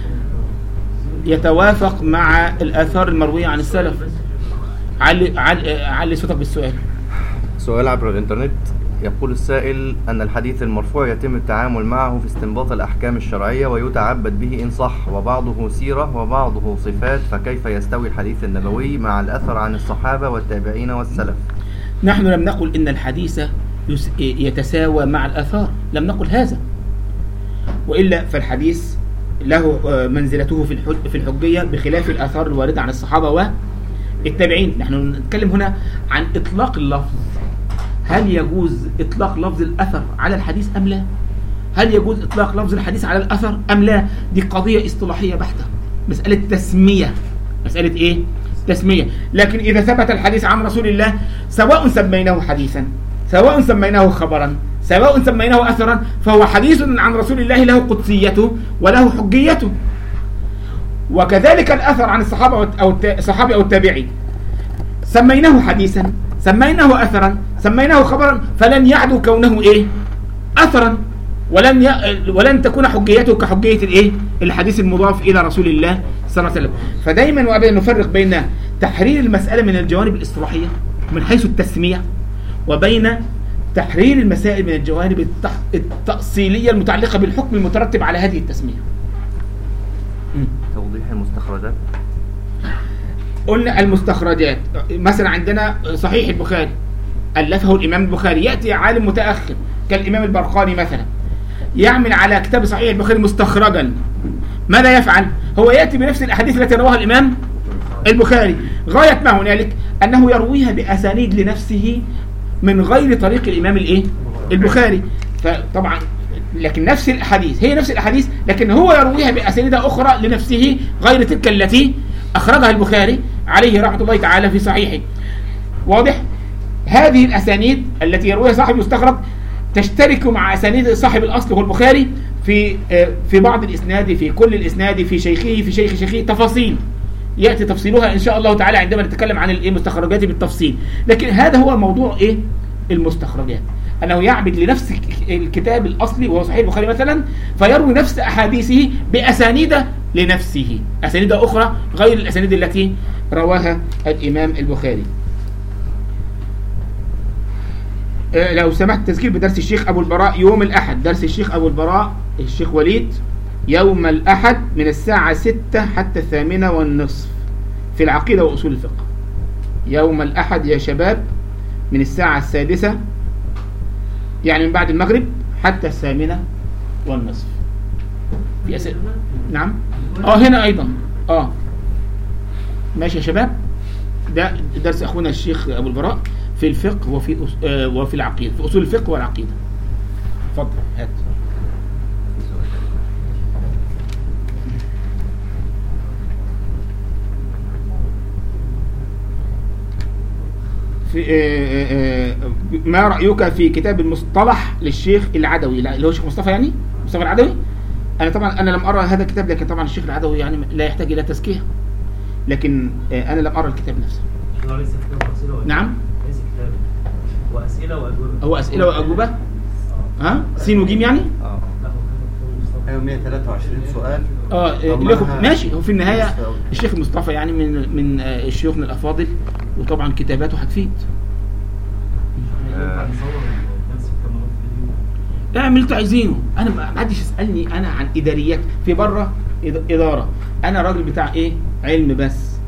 يتوافق مع الاثار المرويه عن السلف. علي علي, علي صوتك بالسؤال. سؤال عبر الانترنت. يقول السائل أن الحديث المرفوع يتم التعامل معه في استنباط الأحكام الشرعية ويتعبد به إن صح، وبعضه سيرة وبعضه صفات، فكيف يستوي الحديث النبوي مع الأثر عن الصحابة والتابعين والسلف؟ نحن لم نقل إن الحديث يتساوى مع الآثار، لم نقل هذا، وإلا فالحديث له منزلته في الحجية بخلاف الآثار الواردة عن الصحابة والتابعين. نحن نتكلم هنا عن إطلاق اللفظ. هل يجوز إطلاق لفظ الأثر على الحديث أم لا؟ هل يجوز إطلاق لفظ الحديث على الأثر أم لا؟ دي قضية اصطلاحية بحتة، مسألة تسمية، مسألة إيه؟ تسمية. لكن إذا ثبت الحديث عن رسول الله سواء سميناه حديثا سواء سميناه خبرا سواء سميناه أثرا فهو حديث عن رسول الله له قدسيته وله حجيته. وكذلك الأثر عن الصحابة أو الصحابة أو التابعين سميناه حديثا سميناه أثرا سميناه خبرا فلن يعدو كونه إيه؟ أثرا، ولن ي... ولن تكون حجيته كحجية الإيه؟ الحديث المضاف إلى رسول الله صلى الله عليه وسلم. فدايما وأبدا نفرق بين تحرير المسألة من الجوانب الاصطلاحية من حيث التسمية، وبين تحرير المسائل من الجوانب التأصيلية المتعلقة بالحكم المترتب على هذه التسمية. توضيح المستخرجات. قلنا المستخرجات مثلا عندنا صحيح البخاري ألفه الإمام البخاري، يأتي عالم متأخر كالإمام البرقاني مثلا يعمل على كتاب صحيح البخاري مستخرجا، ماذا يفعل؟ هو يأتي بنفس الأحاديث التي رواها الإمام البخاري، غاية ما هنالك أنه يرويها بأسانيد لنفسه من غير طريق الإمام الإيه؟ البخاري. فطبعا لكن نفس الأحاديث هي نفس الأحاديث لكن هو يرويها بأسانيد أخرى لنفسه غير تلك التي أخرجها البخاري عليه رحمة الله تعالى في صحيحه. واضح؟ هذه الأسانيد التي يرويها صاحب المستخرج تشترك مع أسانيد صاحب الأصل هو البخاري في في بعض الإسناد، في كل الإسناد، في شيخه، في شيخ شيخه، تفاصيل يأتي تفصيلها إن شاء الله تعالى عندما نتكلم عن المستخرجات بالتفصيل. لكن هذا هو موضوع إيه؟ المستخرجات، أنه يعبد لنفس الكتاب الأصلي وهو صحيح البخاري مثلا، فيروي نفس أحاديثه بأسانيد لنفسه، أسانيد أخرى غير الأسانيد التي رواها الإمام البخاري. لو سمحت تذكير بدرس الشيخ أبو البراء يوم الأحد، درس الشيخ أبو البراء الشيخ وليد يوم الأحد من الساعة ستة حتى الثامنة والنصف في العقيدة وأصول الفقه. يوم الأحد يا شباب من الساعة السادسة يعني من بعد المغرب حتى الثامنة والنصف. في أسئلة؟ نعم. اه هنا أيضا اه ماشي يا شباب. ده درس أخونا الشيخ أبو البراء في الفقه وفي أس... آه وفي العقيدة، في أصول الفقه والعقيدة. اتفضل هات. في آه آه ما رأيك في كتاب المصطلح للشيخ العدوي، اللي هو الشيخ مصطفى يعني مصطفى العدوي؟ أنا طبعا أنا لم أرى هذا الكتاب، لكن طبعا الشيخ العدوي يعني لا يحتاج إلى تزكية، لكن آه أنا لم أرى الكتاب نفسه. نعم. وأسئلة وأجوبة. هو أسئلة وأجوبة؟ ها؟ سين وجيم يعني؟ اه ايوه مية وثلاثة وعشرين سؤال. اه ماشي. هو في النهاية الشيخ مصطفى يعني من من آه شيوخنا الأفاضل، وطبعا كتاباته هتفيد. اعمل اللي عايزينه. انا ما حدش يسالني انا عن اداريات في بره اداره، انا راجل بتاع ايه؟ علم بس.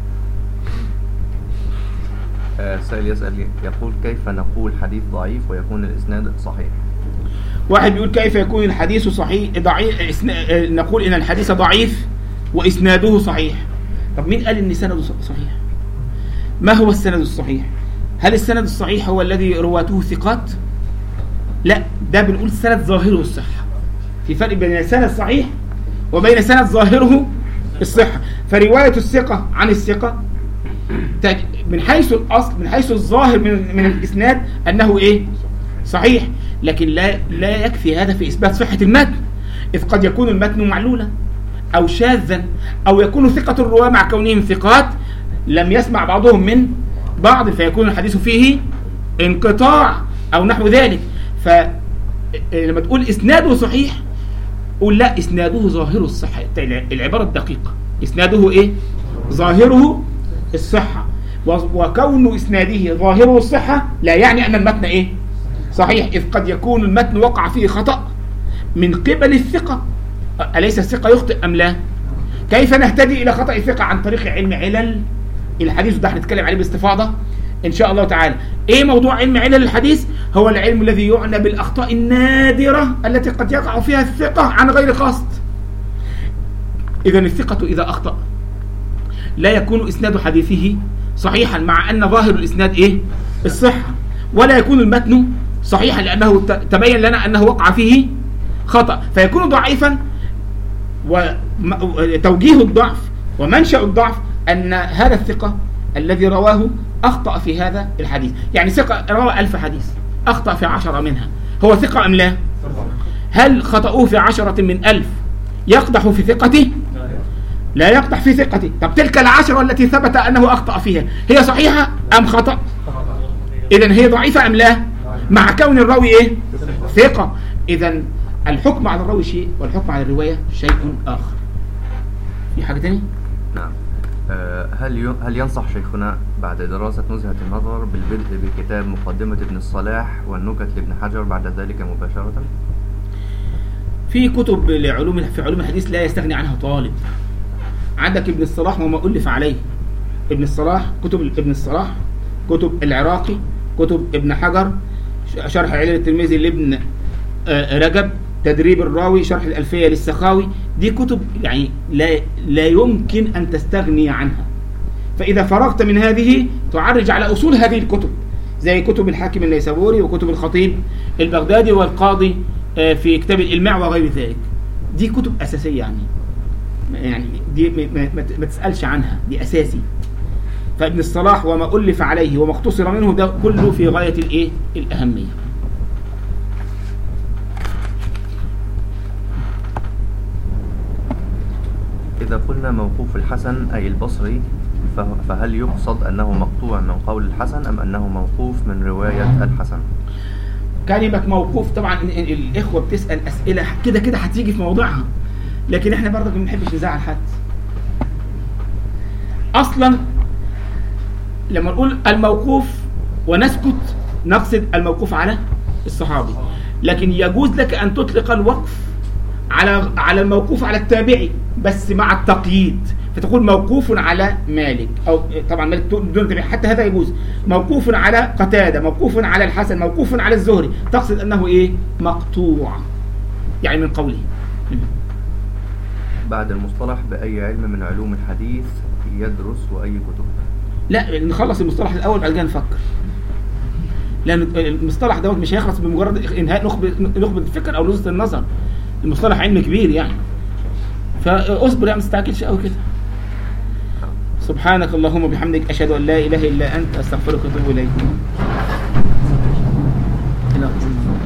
سائل يسأل يقول كيف نقول حديث ضعيف ويكون الإسناد صحيح؟ واحد بيقول كيف يكون الحديث صحيح ضعيف، نقول إن الحديث ضعيف وإسناده صحيح. طب مين قال إن سنده صحيح؟ ما هو السند الصحيح؟ هل السند الصحيح هو الذي رواته ثقات؟ لا، ده بنقول سند ظاهره الصحة. في فرق بين السند الصحيح وبين سند ظاهره الصحة. فرواية الثقة عن الثقة من حيث الأصل، من حيث الظاهر من, من الإسناد أنه إيه؟ صحيح. لكن لا, لا يكفي هذا في إثبات صحة المتن، إذ قد يكون المتن معلولا أو شاذا، أو يكون ثقة الرواة مع كونهم ثقات لم يسمع بعضهم من بعض، فيكون الحديث فيه انقطاع أو نحو ذلك. فلما تقول إسناده صحيح قول لا، إسناده ظاهره الصحة. العبارة الدقيقة إسناده إيه؟ ظاهره الصحة. وكون إسناده ظاهره الصحة لا يعني أن المتن إيه؟ صحيح، إذ قد يكون المتن وقع فيه خطأ من قبل الثقة. أليس الثقة يخطئ أم لا؟ كيف نهتدي إلى خطأ الثقة؟ عن طريق علم علل الحديث، ده هنتكلم عليه باستفاضة إن شاء الله تعالى. إيه موضوع علم علل الحديث؟ هو العلم الذي يعنى بالأخطاء النادرة التي قد يقع فيها الثقة عن غير قصد. إذن الثقة إذا أخطأ لا يكون إسناد حديثه صحيحا، مع أن ظاهر الإسناد إيه؟ الصحة، ولا يكون المتن صحيحا لأنه تبين لنا أنه وقع فيه خطأ، فيكون ضعيفا. وتوجيه الضعف ومنشأ الضعف أن هذا الثقة الذي رواه أخطأ في هذا الحديث. يعني ثقة روى ألف حديث أخطأ في عشرة منها، هو ثقة أم لا؟ هل خطأوه في عشرة من ألف يقدح في ثقته؟ لا يقدح في ثقته. طب تلك العشرة التي ثبت أنه أخطأ فيها هي صحيحة أم خطأ؟ إذن هي ضعيفة أم لا؟ مع كون الراوي إيه؟ ثقة. إذن الحكم على الراوي شيء والحكم على الرواية شيء آخر. في حاجة تانية؟ نعم. هل هل ينصح شيخنا بعد دراسة نزهة النظر بالبدء بكتاب مقدمة ابن الصلاح والنكت لابن حجر بعد ذلك مباشرة؟ في كتب لعلوم في علوم الحديث لا يستغني عنها طالب. عندك ابن الصلاح وما ألف عليه. ابن الصلاح، كتب ابن الصلاح، كتب العراقي، كتب ابن حجر، شرح علل الترمذي لابن رجب، تدريب الراوي، شرح الألفية للسخاوي. دي كتب يعني لا لا يمكن أن تستغني عنها. فإذا فرغت من هذه تعرج على أصول هذه الكتب، زي كتب الحاكم النيسابوري وكتب الخطيب البغدادي والقاضي في كتاب الإلماع وغير ذلك. دي كتب أساسية يعني. يعني دي ما, ما, ما تسألش عنها، دي أساسي. فابن الصلاح وما ألف عليه وما اختصر منه ده كله في غاية الإيه؟ الأهمية. إذا قلنا موقوف الحسن أي البصري فهل يقصد أنه مقطوع من قول الحسن أم أنه موقوف من رواية الحسن؟ كلمة موقوف طبعا الإخوة بتسأل أسئلة كده كده هتيجي في موضوعها، لكن احنا برضه ما بنحبش نزعل حد. أصلا لما نقول الموقوف ونسكت نقصد الموقوف على الصحابي، لكن يجوز لك أن تطلق الوقف على على الموقوف على التابعي بس مع التقييد، فتقول موقوف على مالك، أو طبعا مالك دون تابعي، حتى هذا يجوز. موقوف على قتادة، موقوف على الحسن، موقوف على الزهري، تقصد أنه إيه؟ مقطوع يعني من قوله. بعد المصطلح بأي علم من علوم الحديث يدرس وأي كتب؟ لا، نخلص المصطلح الأول بعد كده نفكر، لأن المصطلح دوت مش هيخلص بمجرد إنهاء نخبة نخبة الفكر أو لزة النظر. المصطلح علم كبير يعني، فاصبر، ما تستعجلش قوي كده. سبحانك اللهم وبحمدك، أشهد أن لا إله إلا أنت، أستغفرك وأتوب إليك.